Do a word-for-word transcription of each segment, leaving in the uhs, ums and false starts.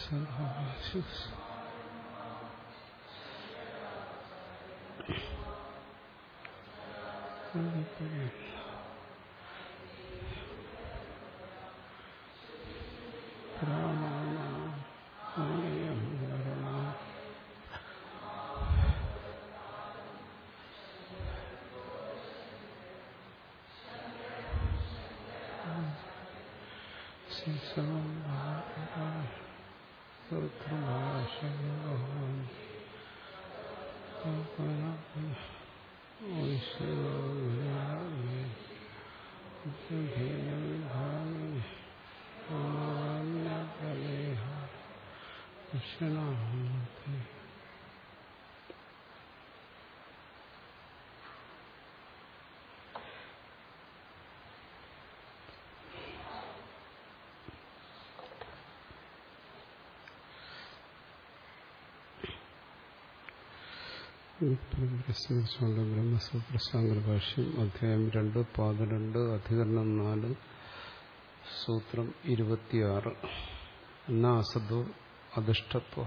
പ്രശ്നിച്ചുകൊണ്ട് ബ്രഹ്മസൂത്രശാങ്കര ഭാഷ്യം അധ്യായം രണ്ട് പാദം രണ്ട് അധികരണം നാല് സൂത്രം ഇരുപത്തിയാറ് എന്നാ അസദോ അധിഷ്ഠത്വ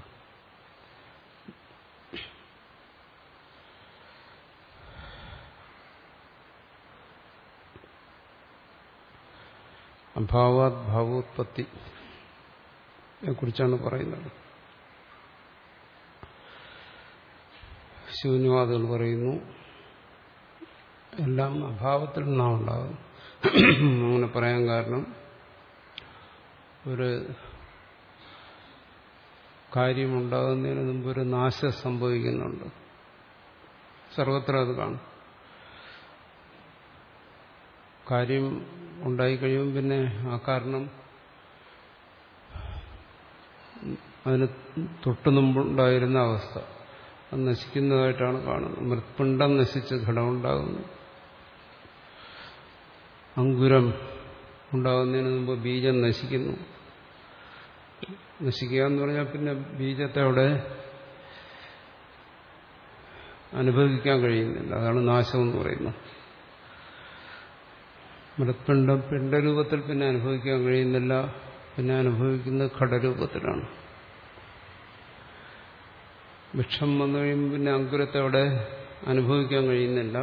അഭാവാത് ഭാവോത്പത്തിയെ കുറിച്ചാണ് പറയുന്നത്. ശൂന്യവാദികൾ പറയുന്നു എല്ലാം അഭാവത്തിൽ നിന്നാണ് ഉണ്ടാകുന്നത്. അങ്ങനെ പറയാൻ കാരണം ഒരു കാര്യമുണ്ടാകുന്നതിന് മുമ്പ് ഒരു നാശം സംഭവിക്കുന്നുണ്ട്. സർവത്ര അത് കാണും. കാര്യം ഉണ്ടായിക്കഴിയുമ്പോൾ പിന്നെ ആ കാരണം അതിന് തൊട്ടു മുമ്പുണ്ടായിരുന്ന അവസ്ഥ അത് നശിക്കുന്നതായിട്ടാണ് കാണുന്നത്. മൃത്പിണ്ഡം നശിച്ച് ഘടമുണ്ടാകുന്നു. അങ്കുരം ഉണ്ടാകുന്നതിന് മുമ്പ് ബീജം നശിക്കുന്നു. നശിക്കുക എന്ന് പറഞ്ഞാൽ പിന്നെ ബീജത്തെ അവിടെ അനുഭവിക്കാൻ കഴിയുന്നില്ല. അതാണ് നാശം എന്ന് പറയുന്നത്. മൃത്പിണ്ഡം പിണ്ഡരൂപത്തിൽ പിന്നെ അനുഭവിക്കാൻ കഴിയുന്നില്ല. പിന്നെ അനുഭവിക്കുന്നത് ഘടരൂപത്തിലാണ്. വൃക്ഷം വന്നു കഴിയുമ്പോൾ പിന്നെ അങ്കുരത്തെ അവിടെ അനുഭവിക്കാൻ കഴിയുന്നില്ല.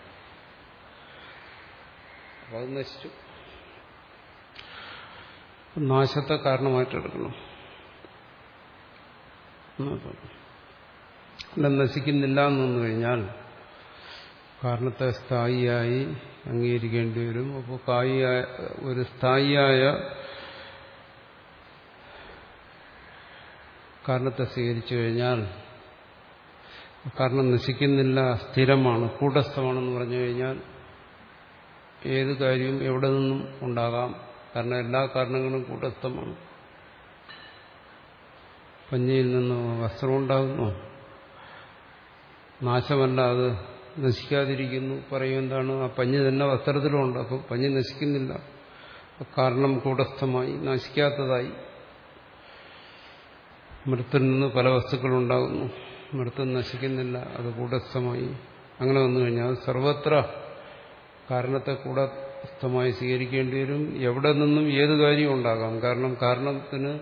അപ്പോൾ അത് നശിച്ചു. നാശത്തെ കാരണമായിട്ടെടുക്കണം. അല്ല, നശിക്കുന്നില്ല എന്ന് വന്നു കഴിഞ്ഞാൽ കാരണത്തെ സ്ഥായിയായി അംഗീകരിക്കേണ്ടി വരും. അപ്പോൾ കായിയായ ഒരു സ്ഥായിയായ കാരണത്തെ സ്വീകരിച്ചു കഴിഞ്ഞാൽ കാരണം നശിക്കുന്നില്ല, സ്ഥിരമാണ്, കൂടസ്ഥമാണെന്ന് പറഞ്ഞു കഴിഞ്ഞാൽ ഏത് കാര്യവും എവിടെ നിന്നും ഉണ്ടാകാം. കാരണം എല്ലാ കാരണങ്ങളും കൂടസ്ഥമാണ്. പഞ്ഞിയിൽ നിന്ന് വസ്ത്രം ഉണ്ടാകുന്നു, നാശമല്ല, അത് നശിക്കാതിരിക്കുന്നു. പറയും എന്താണ്, ആ പഞ്ഞി തന്നെ വസ്ത്രത്തിലുണ്ട്. അപ്പോൾ പഞ്ഞി നശിക്കുന്നില്ല, കാരണം കൂടസ്ഥമായി, നശിക്കാത്തതായി. മൃത്തിൽ നിന്ന് പല വസ്തുക്കളുണ്ടാകുന്നു, മൃത്ത് നശിക്കുന്നില്ല, അത് കൂടസ്ഥമായി. അങ്ങനെ വന്നു കഴിഞ്ഞാൽ സർവത്ര കാരണത്തെ കൂടസ്ഥമായി സ്വീകരിക്കേണ്ടി വരും. എവിടെ നിന്നും ഏത് കാര്യവും ഉണ്ടാകാം. കാരണം കാരണത്തിന്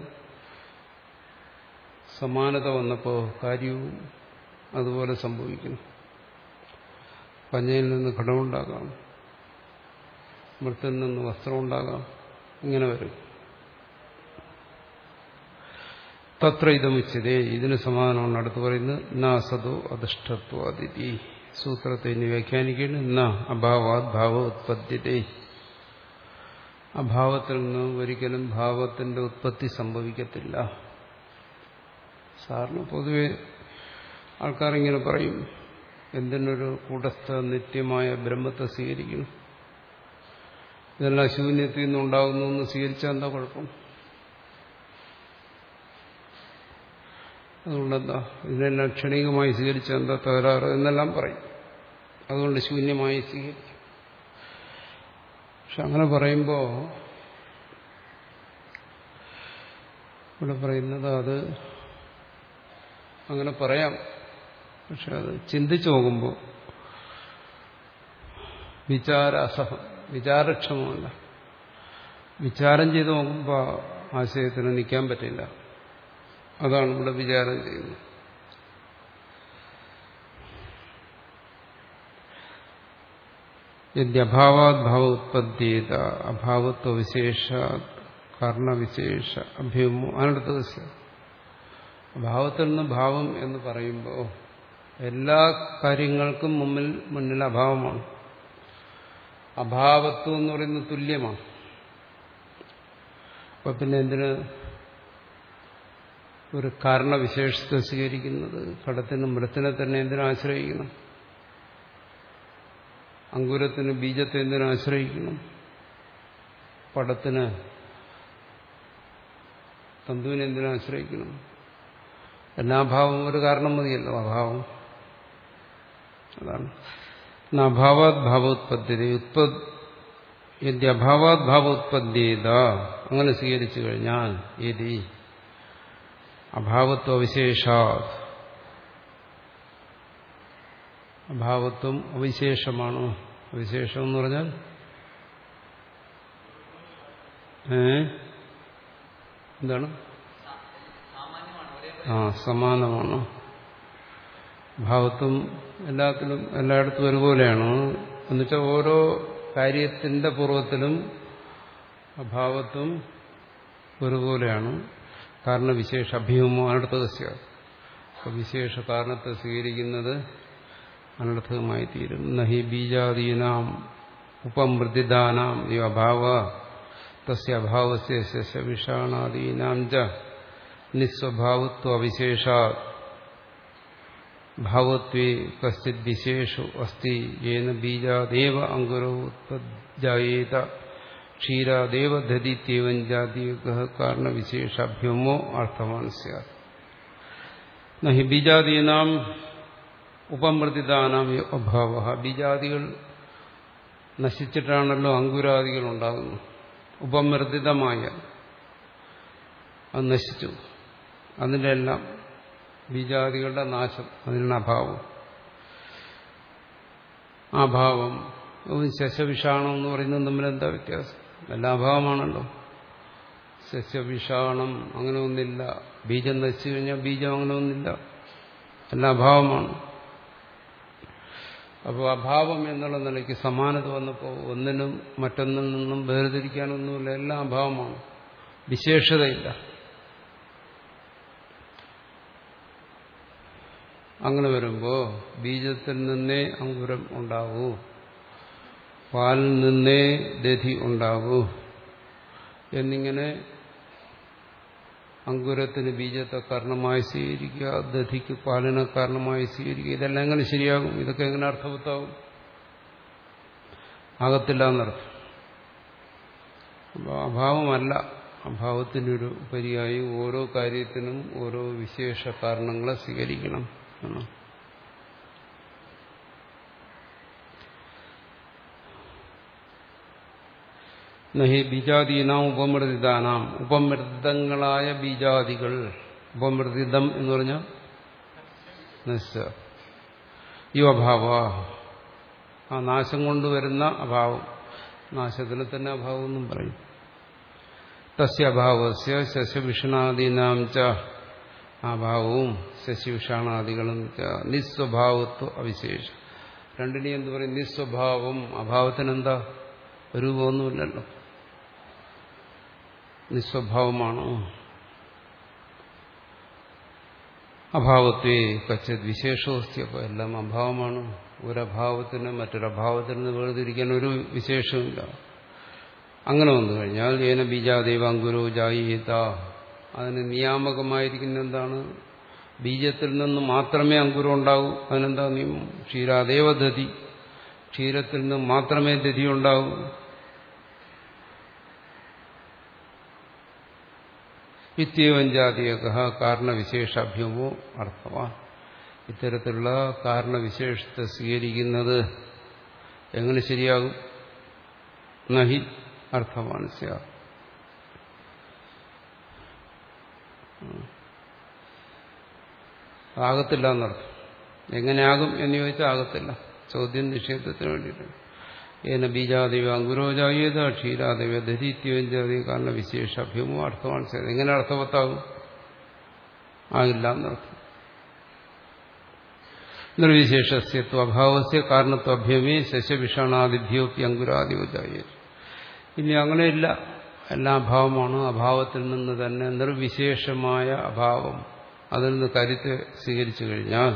സമാനത വന്നപ്പോൾ കാര്യവും അതുപോലെ സംഭവിക്കുന്നു. പഞ്ഞയിൽ നിന്ന് ഘടമുണ്ടാകാം, മൃത്തിൽ നിന്ന് വസ്ത്രമുണ്ടാകാം, ഇങ്ങനെ വരും. തത്ര ഇതമുച്ചതേ, ഇതിന് സമാധാനമാണ് അടുത്ത് പറയുന്നത്. ന അസതോ അധിഷ്ഠത്വ അതിഥി. സൂത്രത്തെ ഇനി വ്യാഖ്യാനിക്കുന്നു. ന അഭാവാത് ഭാവ ഉത്പദ്യതേ. അഭാവത്തിൽ നിന്ന് ഒരിക്കലും ഭാവത്തിന്റെ ഉത്പത്തി സംഭവിക്കത്തില്ല. സാറിന് പൊതുവെ ആൾക്കാരിങ്ങനെ പറയും, എന്തിനൊരു കൂടസ്ഥ നിത്യമായ ബ്രഹ്മത്തെ സ്വീകരിക്കണം, ഇതെല്ലാം ശൂന്യത്തിൽ നിന്നുണ്ടാകുന്നു എന്ന് സ്വീകരിച്ചാൽ എന്താ കുഴപ്പം? അതുകൊണ്ടെന്താ, ഇതിനെല്ലാം ക്ഷണികമായി സ്വീകരിച്ചാൽ എന്താ തകരാറ് എന്നെല്ലാം പറയും. അതുകൊണ്ട് ശൂന്യമായി സ്വീകരിക്കും. പക്ഷെ അങ്ങനെ പറയുമ്പോൾ ഇവിടെ പറയുന്നത് അത് അങ്ങനെ പറയാം. പക്ഷെ അത് ചിന്തിച്ചു നോക്കുമ്പോൾ വിചാരാസഹം, വിചാരക്ഷമമല്ല. വിചാരം ചെയ്ത് നോക്കുമ്പോൾ ആശയത്തിന് നിൽക്കാൻ പറ്റില്ല. അതാണ് ഇവിടെ വിചാരം ചെയ്യുന്നത്. യദ്യഭാവാത് ഭാവ ഉത്പദ്ധ്യേത അഭാവത്വ വിശേഷ കാരണവിശേഷ അഭ്യൂമോ അനർത്ഥ. ഭാവത്തിൽ നിന്ന് ഭാവം എന്ന് പറയുമ്പോൾ എല്ലാ കാര്യങ്ങൾക്കും മുമ്പിൽ മുന്നിൽ അഭാവമാണ്. അഭാവത്വം എന്ന് പറയുന്നത് തുല്യമാണ്. അപ്പൊ പിന്നെ എന്തിന് ഒരു കാരണവിശേഷത്തെ സ്വീകരിക്കുന്നത്? ഘടത്തിന് മൃത്തിനെ തന്നെ എന്തിനു ആശ്രയിക്കണം? അങ്കുരത്തിന് ബീജത്തെ എന്തിനു ആശ്രയിക്കണം? പടത്തിന് തന്തുവിനെ എന്തിനു ആശ്രയിക്കണം? എല്ലാ ഭാവവും ഒരു കാരണം മതിയല്ലോ. അഭാവം അതാണ്. അഭാവാത് ഭാവോത്പത്തി ഉത്പത് യദ്യഭാവാത് ഭാവോത്പദ്ധ്യേത അങ്ങനെ സ്വീകരിച്ചു കഴിഞ്ഞാൽ ഏതി അഭാവത്വ വിശേഷാത് അഭാവത്വം അവിശേഷമാണോ? വിശേഷം എന്ന് പറഞ്ഞാൽ ഏ എന്താണ്? ആ സമാനമാണ്. ഭാവത്വം എല്ലാത്തിലും എല്ലായിടത്തും ഒരുപോലെയാണ്. എന്നുവെച്ചാൽ ഓരോ കാര്യത്തിന്റെ പൂർവ്വത്തിലും അഭാവത്വം ഒരുപോലെയാണ്. കാരണം വിശേഷ അഭ്യൂമോ അനർത്ഥകസ്യ. വിശേഷ കാരണത്തെ സ്വീകരിക്കുന്നത് അനർത്ഥകമായി തീരും. നഹി ബീജാദീനാം ഉപമൃദിദാനാം യോ അഭാവ തസ്യ അഭാവസ്യ ശശവിഷാണാദീനാം ച നിസ്വഭാവത്വ അവിശേഷാത് ഭാവത്വേ കശ്ചിത് വിശേഷോ അസ്തി യേന ബീജാദേവ അങ്കുരോ ഉത്പജ്ജായേത ക്ഷീരാദേവ ദധിത്യേവം ജാതീയഃ കാരണവിശേഷാഭ്യൂമോ അർത്ഥവാൻ സ്യാത്. നഹി ബീജാദീനാം ഉപമൃദിദാനാം അഭാവഃ. ബീജാദികൾ നശിച്ചിട്ടാണല്ലോ അങ്കുരാദികൾ ഉണ്ടാകുന്നു. ഉപമൃദിതമായ അത് നശിച്ചു. അതിൻ്റെ എല്ലാം ബീജാദികളുടെ നാശം, അതിനുള്ള അഭാവം. ആ ഭാവം ശശവിഷാണം എന്ന് പറയുന്നത് തമ്മിൽ എന്താ വ്യത്യാസം? എല്ലാ അഭാവമാണല്ലോ. ശശവിഷാണം അങ്ങനെ ഒന്നില്ല. ബീജം നശിച്ചു കഴിഞ്ഞാൽ ബീജം അങ്ങനെ ഒന്നില്ല. എല്ലാ അഭാവമാണ്. അപ്പോൾ അഭാവം എന്നുള്ള നിലയ്ക്ക് സമാനത വന്നപ്പോൾ ഒന്നിനും മറ്റൊന്നിൽ നിന്നും വേർതിരിക്കാനൊന്നുമില്ല. എല്ലാം അഭാവമാണ്, വിശേഷതയില്ല. അങ്ങനെ വരുമ്പോൾ ബീജത്തിൽ നിന്നേ അങ്കുരം ഉണ്ടാവൂ, പാലിൽ നിന്നേ ദധി ഉണ്ടാവൂ എന്നിങ്ങനെ അങ്കുരത്തിന് ബീജത്തെ കാരണമായി സ്വീകരിക്കുക, ദധിക്ക് പാലിനെ കാരണമായി സ്വീകരിക്കുക. ഇതെല്ലാം എങ്ങനെ ശരിയാകും? ഇതൊക്കെ എങ്ങനെ അർത്ഥവത്താകും? ആകത്തില്ല എന്നർത്ഥം. അപ്പോൾ അഭാവമല്ല, അഭാവത്തിൻ്റെ ഒരു ഉപരിയായി ഓരോ കാര്യത്തിനും ഓരോ വിശേഷ കാരണങ്ങളെ സ്വീകരിക്കണം എന്നാണ്. നഹി ബീജാദീനാം ഉപമൃദിതാനാം. ഉപമൃദിതങ്ങളായ ബീജാദികൾ. ഉപമൃദിതം എന്ന് പറഞ്ഞാൽ നശ ഈ അഭാവ, ആ നാശം കൊണ്ടുവരുന്ന അഭാവം. നാശത്തിന് തന്നെ അഭാവം എന്നും പറയും. തസ്യ അഭാവസ്യ ശശവിഷണാദീനാം ച. ആ ഭാവവും ശശിവിഷാണാദികളും നിസ്വഭാവത്വ അവിശേഷം. രണ്ടിനെയും എന്ത് പറയും? നിസ്വഭാവം. അഭാവത്തിനെന്താ? രൂപമൊന്നുമില്ലല്ലോ, നിസ്വഭാവമാണോ? അഭാവത്വേ കച്ചിത് വിശേഷോസ്തി. അപ്പോൾ എല്ലാം അഭാവമാണ്. ഒരഭാവത്തിന് മറ്റൊരഭാവത്തിൽ നിന്ന് വേർതിരിക്കാൻ ഒരു വിശേഷമില്ല. അങ്ങനെ വന്നു കഴിഞ്ഞാൽ ഏന ബീജാദേവ അങ്കുരോ ജായേത. അതിന് നിയാമകമായിരിക്കുന്ന എന്താണ്? ബീജത്തിൽ നിന്ന് മാത്രമേ അങ്കുരം ഉണ്ടാകൂ. അതിനെന്താ നിയമം? ക്ഷീരാദേവ ദധി. ക്ഷീരത്തിൽ നിന്ന് മാത്രമേ ദധി ഉണ്ടാകൂ. ഇത്യവം ജാതീയക കാരണവിശേഷാഭ്യൂമോ അർത്ഥവാൻ. ഇത്തരത്തിലുള്ള കാരണവിശേഷത്തെ സ്വീകരിക്കുന്നത് എങ്ങനെ ശരിയാകും? നഹി അർത്ഥവാൻ സ്യാ. ആകത്തില്ല എന്നർത്ഥം. എങ്ങനെയാകും എന്ന് ചോദിച്ചാൽ ആകത്തില്ല. ചോദ്യം നിഷേധത്തിന് വേണ്ടിയിട്ടാണ്. ഏന ബീജാദേവ അങ്കുരോജായേത ക്ഷീരാദേവ ദധിത്യം ജാതി കാരണ വിശേഷാഭ്യൂമോ അർത്ഥവാൻ. എങ്ങനെ അർത്ഥവത്താകും? ആകില്ല എന്നർത്ഥം. നിർവിശേഷസ്യത്വ അഭാവസ്യ കാരണത്വഭ്യമേ ശശവിഷാണാദിഭ്യോപ്പി അങ്കുരാദിവജായ. ഇനി അങ്ങനെയില്ല, എല്ലാ അഭാവമാണ്. അഭാവത്തിൽ നിന്ന് തന്നെ നിർവിശേഷമായ അഭാവം, അതിൽ നിന്ന് കരുത്ത് സ്വീകരിച്ചു കഴിഞ്ഞാൽ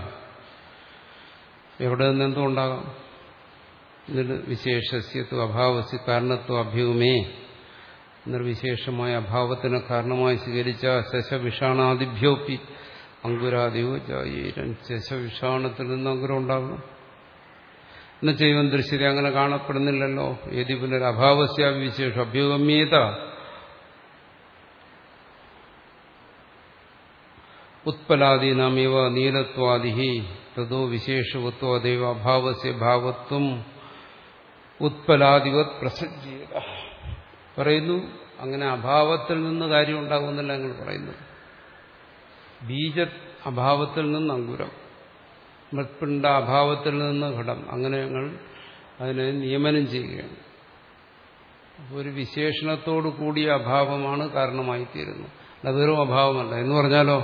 എവിടെ നിന്ന് എന്തുകൊണ്ടാകാം? നിർവിശേഷസ്യത്വ അഭാവസ്യ കാരണത്വ അഭ്യൂമേ, നിർവിശേഷമായ അഭാവത്തിന് കാരണമായി സ്വീകരിച്ച ശശവിഷാണാദിഭ്യോപ്പി അങ്കുരാദിയോ ജായീരൻ. ശശവിഷാണത്തിൽ നിന്ന് അങ്കുരം ഉണ്ടാകണം എന്ന് ചെയ്യുവാൻ ദൃശ്യത അങ്ങനെ കാണപ്പെടുന്നില്ലല്ലോ. ഏതി പുനരഭാവസ്യ വിശേഷ അഭ്യൂഗമ്യേത ഉത്പലാദീനാമേവ നീലത്വാദി തതോ വിശേഷവത്വാദേവ അഭാവസ്യ ഭാവത്വം ഉത്പലാദിവത് പ്രസജ്ജീയത. പറയുന്നു അങ്ങനെ അഭാവത്തിൽ നിന്ന് കാര്യം ഉണ്ടാകുന്നില്ല ഞങ്ങൾ പറയുന്നത്. ബീജ അഭാവത്തിൽ നിന്ന് അങ്കുരം, മൃത്പിണ്ഡ അഭാവത്തിൽ നിന്ന് ഘടം, അങ്ങനെ ഞങ്ങൾ അതിനെ നിയമനം ചെയ്യുകയാണ്. അപ്പോൾ ഒരു വിശേഷണത്തോടു കൂടിയ അഭാവമാണ് കാരണമായി തീരുന്നത്, അത് വെറും അഭാവമല്ല. എന്ന് പറഞ്ഞാലോ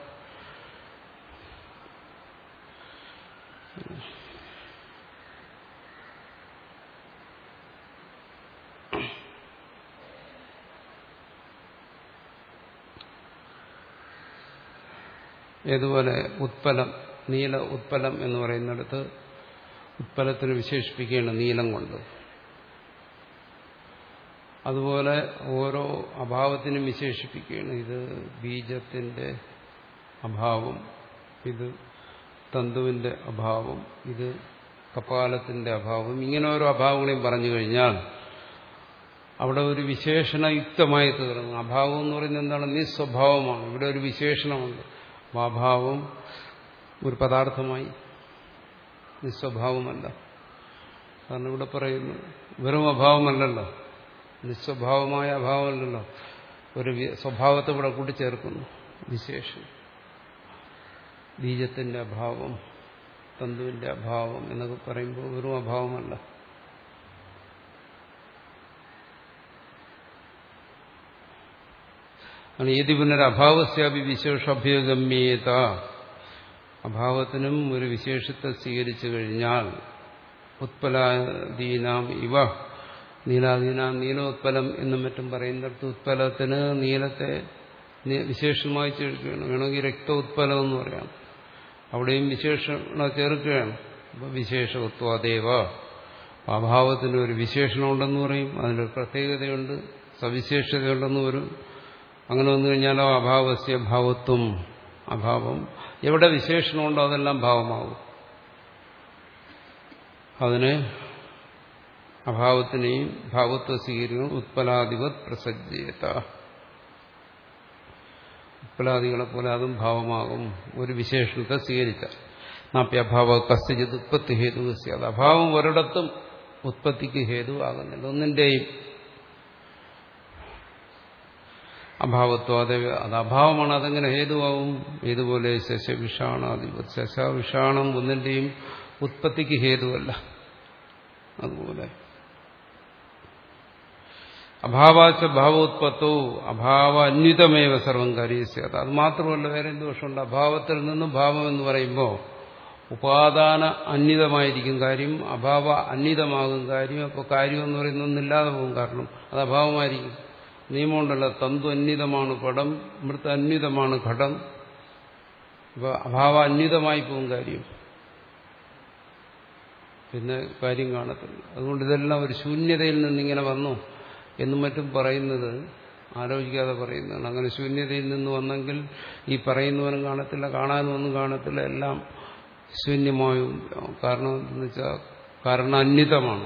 ഏതുപോലെ ഉത്പലം, നീല ഉത്പലം എന്ന് പറയുന്നിടത്ത് ഉത്പലത്തിന് വിശേഷിപ്പിക്കുകയാണ് നീലം കൊണ്ട്. അതുപോലെ ഓരോ അഭാവത്തിനും വിശേഷിപ്പിക്കുകയാണ്. ഇത് ബീജത്തിന്റെ അഭാവം, ഇത് തന്തുവിന്റെ അഭാവം, ഇത് കപാലത്തിന്റെ അഭാവം, ഇങ്ങനെ ഓരോ അഭാവങ്ങളെയും പറഞ്ഞു കഴിഞ്ഞാൽ അവിടെ ഒരു വിശേഷണയുക്തമായി തീർന്നു. അഭാവം എന്ന് പറയുന്നത് എന്താണ്? നിസ്വഭാവമാണ്. ഇവിടെ ഒരു വിശേഷണമുണ്ട്. അഭാവം ഒരു പദാർത്ഥമായി, നിസ്വഭാവമല്ല. കാരണം ഇവിടെ പറയുന്നു വെറും അഭാവമല്ലല്ലോ, നിസ്വഭാവമായ അഭാവമല്ലല്ലോ, ഒരു സ്വഭാവത്തെ ഇവിടെ കൂട്ടിച്ചേർക്കുന്നു. വിശേഷം, ബീജത്തിന്റെ അഭാവം, തന്തുവിന്റെ അഭാവം എന്നൊക്കെ പറയുമ്പോൾ വെറും അഭാവമല്ല. ഏതി പുനരഭാവസ്യാപി വിശേഷഭ്യഗമ്യേത, അഭാവത്തിനും ഒരു വിശേഷത്തെ സ്വീകരിച്ചു കഴിഞ്ഞാൽ ഉത്പലാദീനാം ഇവ, നീലാദീനാം നീലോത്പലം എന്നും മറ്റും പറയുന്നിടത്ത് ഉത്പലത്തിന് നീലത്തെ വിശേഷമായി ചേർക്കുകയാണ്. വേണമെങ്കിൽ രക്തോത്പലം എന്ന് പറയാം, അവിടെയും വിശേഷണം ചേർക്കുകയാണ്. അപ്പോൾ വിശേഷത്വാദേവ, അഭാവത്തിന് ഒരു വിശേഷണമുണ്ടെന്ന് പറയും, അതിനൊരു പ്രത്യേകതയുണ്ട്, സവിശേഷതയുണ്ടെന്ന് വരും. അങ്ങനെ വന്നു കഴിഞ്ഞാലോ അഭാവസ്യ ഭാവത്വം, അഭാവം എവിടെ വിശേഷണമുണ്ടോ അതെല്ലാം ഭാവമാകും. അതിന് അഭാവത്തിനെയും ഭാവത്വ സ്വീകരിക്കും. ഉത്പലാദിവത് പ്രസജ്ജീയത, ഉത്പലാദികളെ പോലെ അതും ഭാവമാകും ഒരു വിശേഷണത്തെ സ്വീകരിച്ചാൽ. നാപ്യഭാവ കസ്യജിത് ഉത്പത്തി ഹേതു, അത് അഭാവം ഒരിടത്തും ഉത്പത്തിക്ക് ഹേതു ആകുന്നില്ല. ഒന്നിന്റെയും അഭാവത്വം അത് അത് അഭാവമാണ്, അതെങ്ങനെ ഹേതുവാകും? ഇതുപോലെ ശശവിഷാണാദി, ശശവിഷാണം ഒന്നിന്റെയും ഉത്പത്തിക്ക് ഹേതുവല്ല. അതുപോലെ അഭാവാച്ച ഭാവോത്പത്തോ അഭാവ അന്വിതമേവ സർവം കാര്യസ്യ, അത് മാത്രമല്ല വേറെ എന്ത് ദോഷമുണ്ട്? അഭാവത്തിൽ നിന്നും ഭാവം എന്ന് പറയുമ്പോൾ ഉപാദാന അന്വിതമായിരിക്കും കാര്യം, അഭാവ അന്വിതമാകും കാര്യം. അപ്പോൾ കാര്യം എന്ന് പറയുന്ന ഒന്നില്ലാതെ പോകും, കാരണം അത് അഭാവമായിരിക്കും. നിയമമുണ്ടല്ലോ, തന്തു അന്വിതമാണ് പടം, മൃത്ത് അന്വിതമാണ് ഘടം. ഇപ്പൊ അഭാവ അന്വിതമായി പോകും കാര്യം, പിന്നെ കാര്യം കാണത്തില്ല. അതുകൊണ്ട് ഇതെല്ലാം ഒരു ശൂന്യതയിൽ നിന്നിങ്ങനെ വന്നു എന്നും മറ്റും പറയുന്നത് ആലോചിക്കാതെ പറയുന്നതാണ്. അങ്ങനെ ശൂന്യതയിൽ നിന്ന് വന്നെങ്കിൽ ഈ പറയുന്നവനും കാണത്തില്ല, കാണാനും ഒന്നും കാണത്തില്ല, എല്ലാം ശൂന്യമായും. കാരണം എന്ന് വെച്ചാൽ കാരണം അന്വിതമാണ്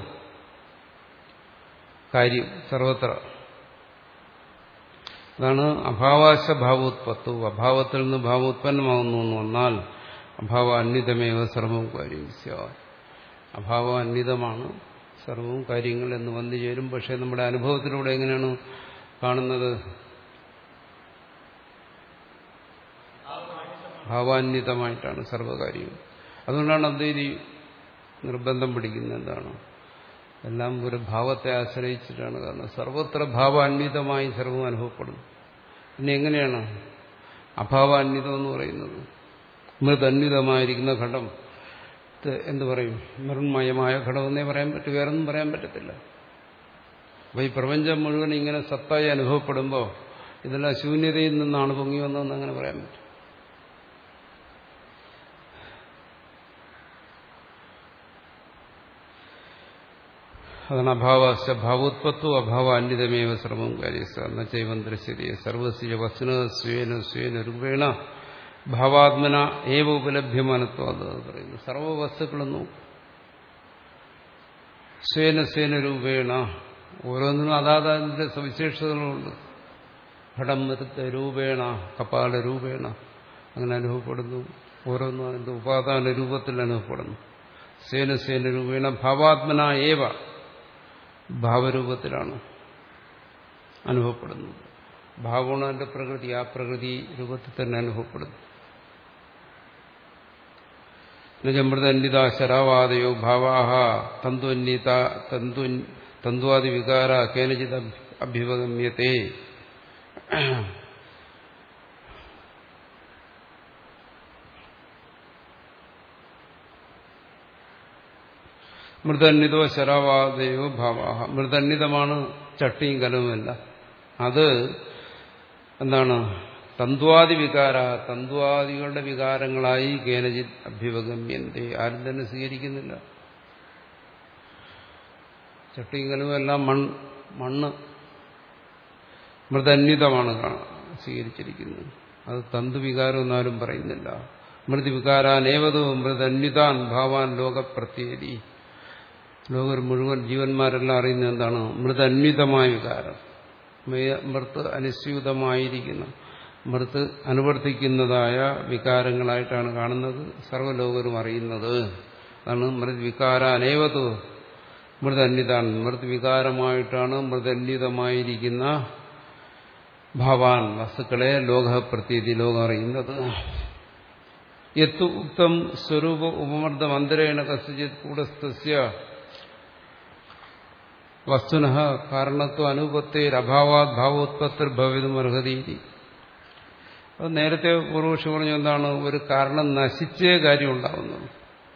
കാര്യം സർവത്ര. അതാണ് അഭാവാശ ഭാവോത്പത്തു, അഭാവത്തിൽ നിന്ന് ഭാവോത്പന്നമാകുന്നു എന്ന് വന്നാൽ അഭാവ അന്വിതമേവ സർവം കാര്യം. അഭാവം അന്വിതമാണ് സർവവും കാര്യങ്ങൾ എന്ന് വന്നു ചേരും. പക്ഷെ നമ്മുടെ അനുഭവത്തിലൂടെ എങ്ങനെയാണ് കാണുന്നത്? ഭാവാന്വിതമായിട്ടാണ് സർവകാര്യവും. അതുകൊണ്ടാണ് അദ്വൈതി നിർബന്ധം പിടിക്കുന്നത്. എന്താണ്? എല്ലാം ഒരു ഭാവത്തെ ആശ്രയിച്ചിട്ടാണ്. കാരണം സർവത്ര ഭാവാന്വിതമായി സർവം അനുഭവപ്പെടുന്നു. പിന്നെ എങ്ങനെയാണ് അഭാവാന്വിതം എന്ന് പറയുന്നത്. മൃതന്വിതമായിരിക്കുന്ന ഘടം എന്ത് പറയും? മൃണ്മയമായ ഘടമെന്നേ പറയാൻ പറ്റും, വേറൊന്നും പറയാൻ പറ്റത്തില്ല. അപ്പൊ ഈ പ്രപഞ്ചം മുഴുവൻ ഇങ്ങനെ സത്തായി അനുഭവപ്പെടുമ്പോൾ ഇതെല്ലാം ശൂന്യതയിൽ നിന്നാണ് പൊങ്ങി വന്നതെന്ന് അങ്ങനെ പറയാൻ പറ്റും. അതാണ് അഭാവസ്യ ഭാവോത്പത്തോ അഭാവ അന്യതമേവ സർവം കാര്യസ്ഥ എന്നുവെച്ചൈവം ദൃശ്യതയെ സർവസ്യ വസ്തുന സ്വേന സ്വേന രൂപേണ ഭാവാത്മന ഏവ ഉപലഭ്യമാനത്വം അത് പറയുന്നു. സർവവസ്തുക്കളും നോക്കും, സ്വേന സ്വേന രൂപേണ ഓരോന്നിനും അതാത് അതിന്റെ സവിശേഷതകളുണ്ട്. ഘടം രൂപേണ കപാല രൂപേണ അങ്ങനെ അനുഭവപ്പെടുന്നു. ഓരോന്നും അതിന്റെ ഉപാദാന രൂപത്തിൽ അനുഭവപ്പെടുന്നു. സ്വേന സ്വേന രൂപേണ ഭാവാത്മന ഏവ ഭാവരൂപത്തിലാണ് അനുഭവപ്പെടുന്നത്. ഭാവമാണ് അതിന്റെ പ്രകൃതി, ആ പ്രകൃതി രൂപത്തിൽ തന്നെ അനുഭവപ്പെടുന്നു. മൃതന്വിത ശരാവാദയോ ഭാവാഹ തന്തുന്വിത തന്തു തന്തുവാദി വികാര കേനചിത് അഭ്യുപഗമ്യത്തെ. മൃതന്വിതോ ശരാവാദയോ ഭാവാഹ. മൃതന്വിതമാണ് ചട്ടിയും കലവുമല്ല. അത് എന്താണ്? തന്തുവാദി വികാര, തന്തുവാദികളുടെ വികാരങ്ങളായി കേനചിത് അഭ്യുപഗമ്യന്തെ, ആരും തന്നെ സ്വീകരിക്കുന്നില്ല. ചട്ടിയും കലവും എല്ലാം മൺ മണ്ണ് മൃതന്വിതമാണ് സ്വീകരിച്ചിരിക്കുന്നത്. അത് തന്തുവികാരം എന്നാലും പറയുന്നില്ല. മൃദുവികാരാനേവതോ മൃതന്വിതാൻ ഭാവാൻ ലോകപ്രത്യേകി. ലോകർ മുഴുവൻ ജീവന്മാരെല്ലാം അറിയുന്നത് എന്താണ്? മൃതന്വിതമായ വികാരം, മൃത്ത് അനുസ്യൂതമായിരിക്കുന്ന, മൃത്ത് അനുവർത്തിക്കുന്നതായ വികാരങ്ങളായിട്ടാണ് കാണുന്നത്, സർവ്വലോകരും അറിയുന്നത്. അതാണ് മൃദ്വികാര അനേവതോ മൃതന്വിതാൻ. മൃദ്വികാരമായിട്ടാണ് മൃതന്വിതമായിരിക്കുന്ന ഭാവാൻ വസ്തുക്കളെ ലോകപ്രതീതി ലോകം അറിയുന്നത്. യത്തു ഉക്തം സ്വരൂപ ഉപമർദ്ദം അന്തരേണ കസ്യചിത് കൂടസ്ഥസ്യ വസ്തുനഃ കാരണത്വ അനുപത്തേരഭാവാത് ഭാവോത്പത്തിർ ഭവിതുമർഹതി. അത് നേരത്തെ പൂർവക്ഷി പറഞ്ഞു എന്താണ്? ഒരു കാരണം നശിച്ചേ കാര്യം ഉണ്ടാകുന്നുള്ളൂ,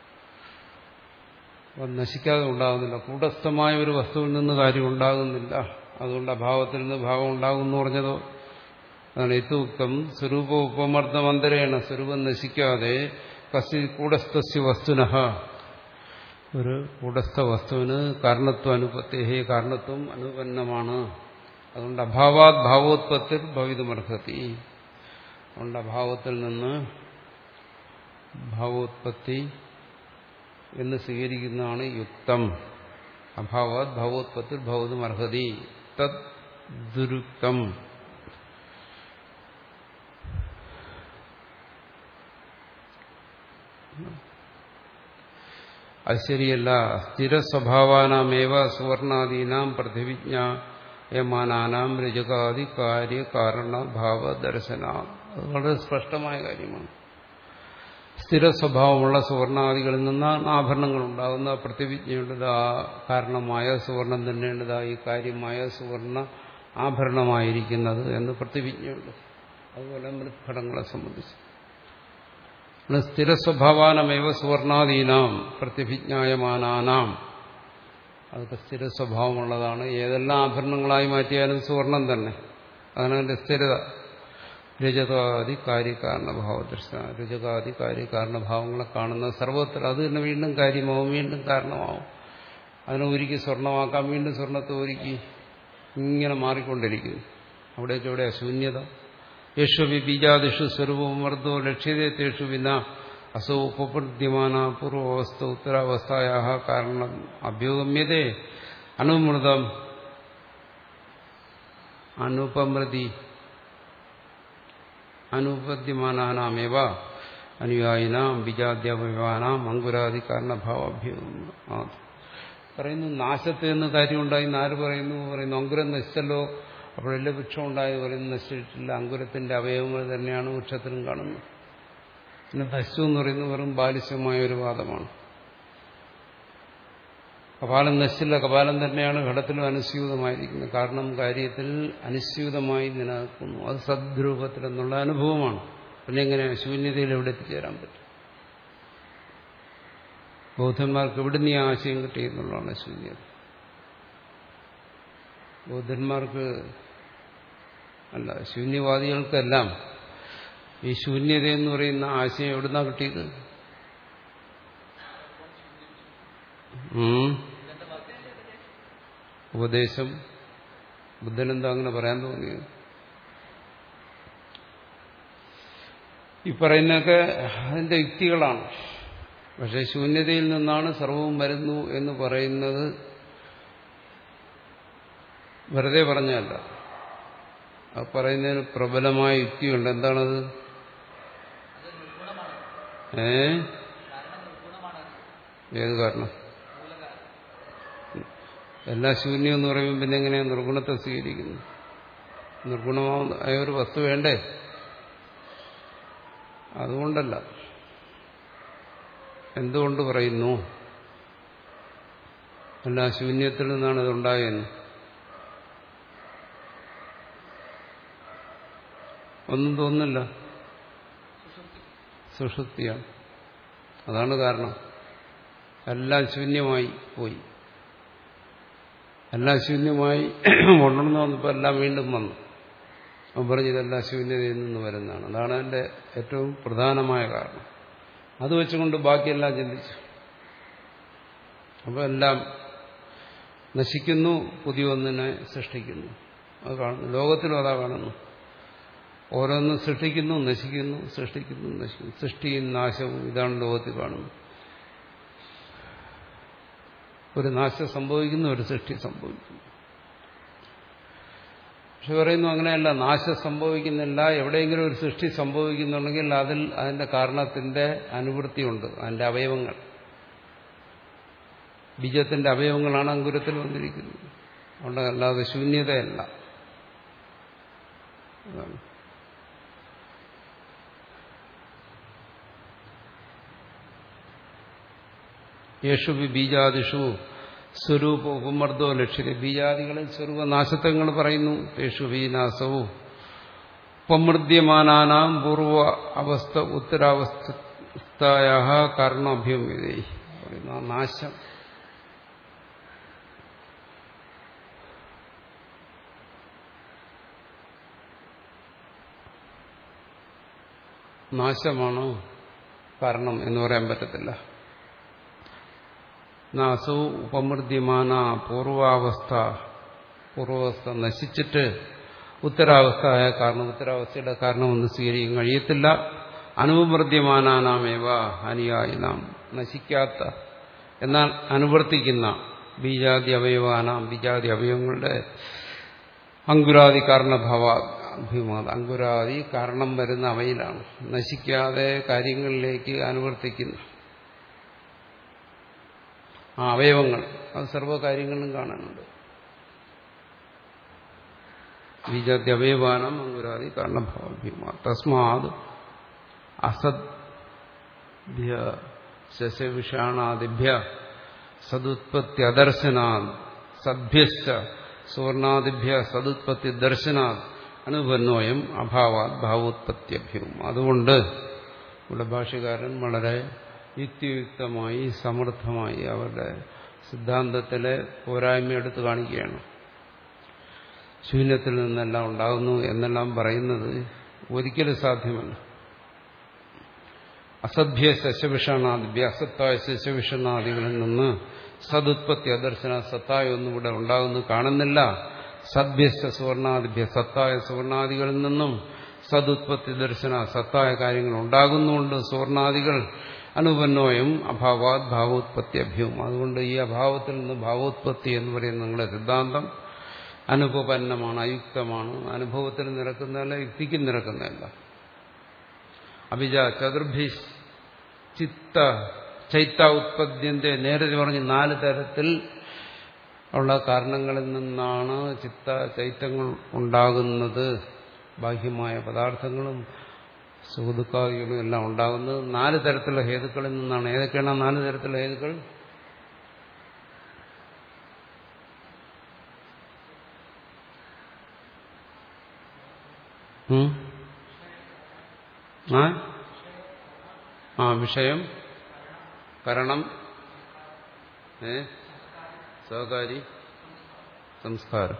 അത് നശിക്കാതെ ഉണ്ടാകുന്നില്ല. കൂടസ്ഥമായ ഒരു വസ്തുവിൽ നിന്ന് കാര്യം ഉണ്ടാകുന്നില്ല, അതുകൊണ്ട് അഭാവത്തിൽ നിന്ന് ഭാവം ഉണ്ടാകും എന്ന് പറഞ്ഞതോ അതാണ് യഥോക്തം സ്വരൂപ ഉപമർദ്ദമന്തരേണ. സ്വരൂപം നശിക്കാതെ കസ്യ കൂടസ്ഥസ്യ വസ്തുനഃ, ഒരു കൂടസ്ഥ വസ്തുവിന് കാരണത്വം അനുപത്തേഹി, കാരണത്വം അനുപന്നമാണ്. അതുകൊണ്ട് അഭാവാത് ഭാവോത്പത്തിർ ഭവിതുമർഹതി. അതുകൊണ്ട് അഭാവത്തിൽ നിന്ന് ഭാവോത്പത്തി എന്ന് സ്വീകരിക്കുന്നതാണ് യുക്തം. അഭാവാത് ഭാവോത്പത്തിർ ഭവിതുമർഹതി. തദ് ദുരുക്തം. അത് ശരിയല്ല. സ്ഥിരസ്വഭാവാനാമേവ സുവർണാദീനാം പ്രതിവിജ്ഞായമാനാനാം രജകാദി കാര്യ കാരണ ഭാവ ദർശന. അത് വളരെ സ്പഷ്ടമായ കാര്യമാണ്. സ്ഥിരസ്വഭാവമുള്ള സുവർണാദികളിൽ നിന്നാണ് ആഭരണങ്ങൾ ഉണ്ടാകുന്ന. പ്രതിവിജ്ഞയുള്ളത് ആ കാരണമായ സുവർണം തന്നെയുള്ളത് ഈ കാര്യമായ സുവർണ ആഭരണമായിരിക്കുന്നത് എന്ന് പ്രതിവിജ്ഞയുണ്ട്. അതുപോലെ മൃത്ഘടങ്ങളെ സംബന്ധിച്ച് സ്ഥിരസ്വഭാവാനമേവ സുവർണാദീനാം പ്രതിഭിജ്ഞായമാനാനാം. അതൊക്കെ സ്ഥിരസ്വഭാവമുള്ളതാണ്. ഏതെല്ലാം ആഭരണങ്ങളായി മാറ്റിയാലും സുവർണം തന്നെ, അതാണ് അതിന്റെ സ്ഥിരത. രജകാദി കാര്യകാരണഭാവദൃഷ്ട. രജകാദി കാര്യകാരണഭാവങ്ങളെ കാണുന്ന സർവത്ര അത് തന്നെ വീണ്ടും കാര്യമാവും, വീണ്ടും കാരണമാവും. അതിനെ ഒരുക്കി സ്വർണമാക്കാം, വീണ്ടും സ്വർണത്തെ ഒരുക്കി ഇങ്ങനെ മാറിക്കൊണ്ടിരിക്കുന്നു. അവിടേക്ക് എവിടെ ശൂന്യത? യേശു ബീജാദിഷു സ്വരൂപമർദ്ദോ ലക്ഷ്യതേഷു വിന അസോ ഉപപ്രദ്യമാന പൂർവാവസ്ഥ ഉത്തരാവസ്ഥായ കാരണം അഭ്യുഗമ്യതേ അനുമൃതം അനുപമൃതി അനുപദ്യമാനാമേവ അനുയായിനാം ബീജാദ്യവയവാനാം അങ്കുരാദി കാരണഭാവാഭ്യുഗം. പറയുന്നു നാശത്തിൽ നിന്ന് കാര്യമുണ്ടായി. ആര് പറയുന്നു? പറയുന്നു അങ്കുരം നശിച്ചല്ലോ, അപ്പോഴെല്ലാം വൃക്ഷം ഉണ്ടായത് പറയുന്നു നശിച്ചിട്ടില്ല. അങ്കുരത്തിന്റെ അവയവങ്ങൾ തന്നെയാണ് വൃക്ഷത്തിലും കാണുന്നത്. പിന്നെ നശിച്ചു എന്ന് പറയുന്നത് വെറും ബാലിശ്യമായ ഒരു വാദമാണ്. കപാലം നശിച്ചില്ല, കപാലം തന്നെയാണ് ഘടത്തിലും അനുസ്യൂതമായിരിക്കുന്നത്. കാരണം കാര്യത്തിൽ അനുസ്യൂതമായി നിലനിൽക്കുന്നു. അത് സദ്രൂപത്തിൽ എന്നുള്ള അനുഭവമാണ്. പിന്നെ എങ്ങനെ ശൂന്യതയിൽ എവിടെ എത്തിച്ചേരാൻ പറ്റും? ബൗദ്ധന്മാർക്ക് എവിടുന്ന് ഈ ആശയം കിട്ടിയെന്നുള്ളതാണ് ശൂന്യത. ബൗദ്ധന്മാർക്ക് അല്ല, ശൂന്യവാദികൾക്കെല്ലാം ഈ ശൂന്യത എന്ന് പറയുന്ന ആശയം എവിടുന്നാ കിട്ടിയത്? ഉപദേശം. ബുദ്ധനെന്താ അങ്ങനെ പറയാൻ തോന്നിയത്? ഈ പറയുന്നതൊക്കെ അതിന്റെ യുക്തികളാണ്. പക്ഷെ ശൂന്യതയിൽ നിന്നാണ് സർവവും വരുന്നു എന്ന് പറയുന്നത് വെറുതെ പറഞ്ഞല്ല. ആ പറയുന്നതിന് പ്രബലമായ യുക്തിയുണ്ട്. എന്താണത്? ഏ ഏത് കാരണം? എല്ലാ ശൂന്യം എന്ന് പറയുമ്പോൾ പിന്നെ എങ്ങനെയാ നിർഗുണത്തെ സ്വീകരിക്കുന്നു? നിർഗുണമായ ഒരു വസ്തു വേണ്ടേ? അതുകൊണ്ടല്ല. എന്തുകൊണ്ട് പറയുന്നു എല്ലാ ശൂന്യത്തിൽ നിന്നാണ് ഇതുണ്ടായെന്ന്? ഒന്നും തോന്നുന്നില്ല. സുഷുപ്തിയാണ്. അതാണ് കാരണം. എല്ലാം ശൂന്യമായി പോയി. എല്ലാം ശൂന്യമായി ഉണർന്നു വന്നപ്പോൾ എല്ലാം വീണ്ടും വന്നു. അവൻ പറഞ്ഞു ഇതെല്ലാം ശൂന്യതയിൽ നിന്ന് വരുന്നതാണ്. അതാണ് അതിന്റെ ഏറ്റവും പ്രധാനമായ കാരണം. അത് വെച്ചുകൊണ്ട് ബാക്കിയെല്ലാം ചിന്തിച്ചു. അപ്പോൾ എല്ലാം നശിക്കുന്നു, പുതിയ ഒന്നിനെ സൃഷ്ടിക്കുന്നു. അത് കാണുന്നു. ലോകത്തിലും അതാ കാണുന്നു. ഓരോന്നും സൃഷ്ടിക്കുന്നു, നശിക്കുന്നു, സൃഷ്ടിക്കുന്നു, നശിക്കുന്നു. സൃഷ്ടിയും നാശവും ഇതാണ് ലോകത്തിൽ കാണുന്നത്. ഒരു നാശം സംഭവിക്കുന്നു, ഒരു സൃഷ്ടി സംഭവിക്കുന്നു. പക്ഷെ പറയുന്നു അങ്ങനെയല്ല, നാശം സംഭവിക്കുന്നില്ല. എവിടെയെങ്കിലും ഒരു സൃഷ്ടി സംഭവിക്കുന്നുണ്ടെങ്കിൽ അതിൽ അതിന്റെ കാരണത്തിന്റെ അനുവൃത്തിയുണ്ട്. അതിന്റെ അവയവങ്ങൾ, ബീജത്തിന്റെ അവയവങ്ങളാണ് അങ്കുരത്തിൽ വന്നിരിക്കുന്നത്. അതുകൊണ്ട് അല്ലാതെ ശൂന്യതയല്ല. അതാണ്. യേശു ബീജാദിഷു സ്വരൂപ ഉപമർദ്ദോ ലക്ഷ്യത. ബീജാദികളിൽ സ്വരൂപനാശത്വങ്ങൾ പറയുന്നു. യേശു ബീനാസവും ഉപമൃദ്യമാനാനാം പൂർവ അവസ്ഥ ഉത്തരാവസ്ഥായ കാരണാഭ്യമിതേ പറയുന്നു. ആ നാശം നാശമാണോ കാരണം എന്ന് പറയാൻ പറ്റത്തില്ല. നാസോ ഉപമൃദ്യമാന പൂർവാവസ്ഥ, പൂർവാവസ്ഥ നശിച്ചിട്ട് ഉത്തരാവസ്ഥയായ കാരണം, ഉത്തരാവസ്ഥയുടെ കാരണമെന്ന് സ്വീകരിക്കാൻ കഴിയത്തില്ല. അനുപമൃദ്യമാനാമേവ അനുയായി നാം നശിക്കാത്ത എന്നാൽ അനുവർത്തിക്കുന്ന ബീജാദി അവയവാനാം, ബീജാദി അവയവങ്ങളുടെ അങ്കുരാദി കാരണഭാവ അഭിമാത, അങ്കുരാദി കാരണം വരുന്ന അവയിലാണ് നശിക്കാതെ കാര്യങ്ങളിലേക്ക് അനുവർത്തിക്കുന്ന ആ അവയവങ്ങൾ. അത് സർവ്വകാര്യങ്ങളിലും കാണാനുണ്ട്. ബീജാദി അവയവാനം അങ്കുരാദി കാരണഭാവഭ്യമാ തസ്മാത് അസദ്ഭ്യ ശശവിഷാണാദിഭ്യ സദുത്പത്തി അദർശനാത് സദ്ഭ്യശ്ച സുവർണാദിഭ്യ സദുത്പത്തി ദർശനാത് അനുപന്നോയം അഭാവാത് ഭാവോത്പത്യഭ്യവും. അതുകൊണ്ട് ഇവിടെ ഭാഷ്യകാരൻ വളരെ യുക്തിയുക്തമായി സമർത്ഥമായി അവരുടെ സിദ്ധാന്തത്തിലെ പോരായ്മ എടുത്തു കാണിക്കുകയാണ്. ശൂന്യത്തിൽ നിന്നെല്ലാം ഉണ്ടാകുന്നു എന്നെല്ലാം പറയുന്നത് ഒരിക്കലും സാധ്യമല്ല. അസഭ്യ ശശവിഷാണാദിഭ്യ, അസത്തായ ശശവിഷാണാദികളിൽ നിന്ന് സദുത്പത്തി അദർശന, സത്തായ ഒന്നും ഇവിടെ ഉണ്ടാകുന്നു കാണുന്നില്ല. സദ്ഭ്യശ സുവർണാദിഭ്യ, സത്തായ സുവർണാദികളിൽ നിന്നും സദുത്പത്തി ദർശന, സത്തായ കാര്യങ്ങൾ ഉണ്ടാകുന്നുണ്ട്. സുവർണാദികൾ അനുപന്നോയം അഭാവാത് ഭാവോത്പത്തി അഭ്യവും. അതുകൊണ്ട് ഈ അഭാവത്തിൽ നിന്ന് ഭാവോത്പത്തി എന്ന് പറയുന്ന നിങ്ങളുടെ സിദ്ധാന്തം അനുപന്നമാണ്, അയുക്തമാണ്. അനുഭവത്തിൽ നിരക്കുന്നതല്ല, യുക്തിക്കും നിരക്കുന്നതല്ല. അഭിജ ചതുർഭി ചിത്ത ചൈത്ത ഉത്പദ്യന്റെ നേരത്തെ പറഞ്ഞ് നാല് തരത്തിൽ ഉള്ള കാരണങ്ങളിൽ നിന്നാണ് ചിത്ത ചൈത്തങ്ങൾ ഉണ്ടാകുന്നത്. ബാഹ്യമായ പദാർത്ഥങ്ങളും സുഹൃത്തുക്കാദികളും എല്ലാം ഉണ്ടാകുന്നത് നാല് തരത്തിലുള്ള ഹേതുക്കളിൽ നിന്നാണ്. ഏതൊക്കെയാണ് നാല് തരത്തിലുള്ള ഹേതുക്കൾ? ആ ആ വിഷയം കരണം ഏ സഹകാരി സംസ്കാരം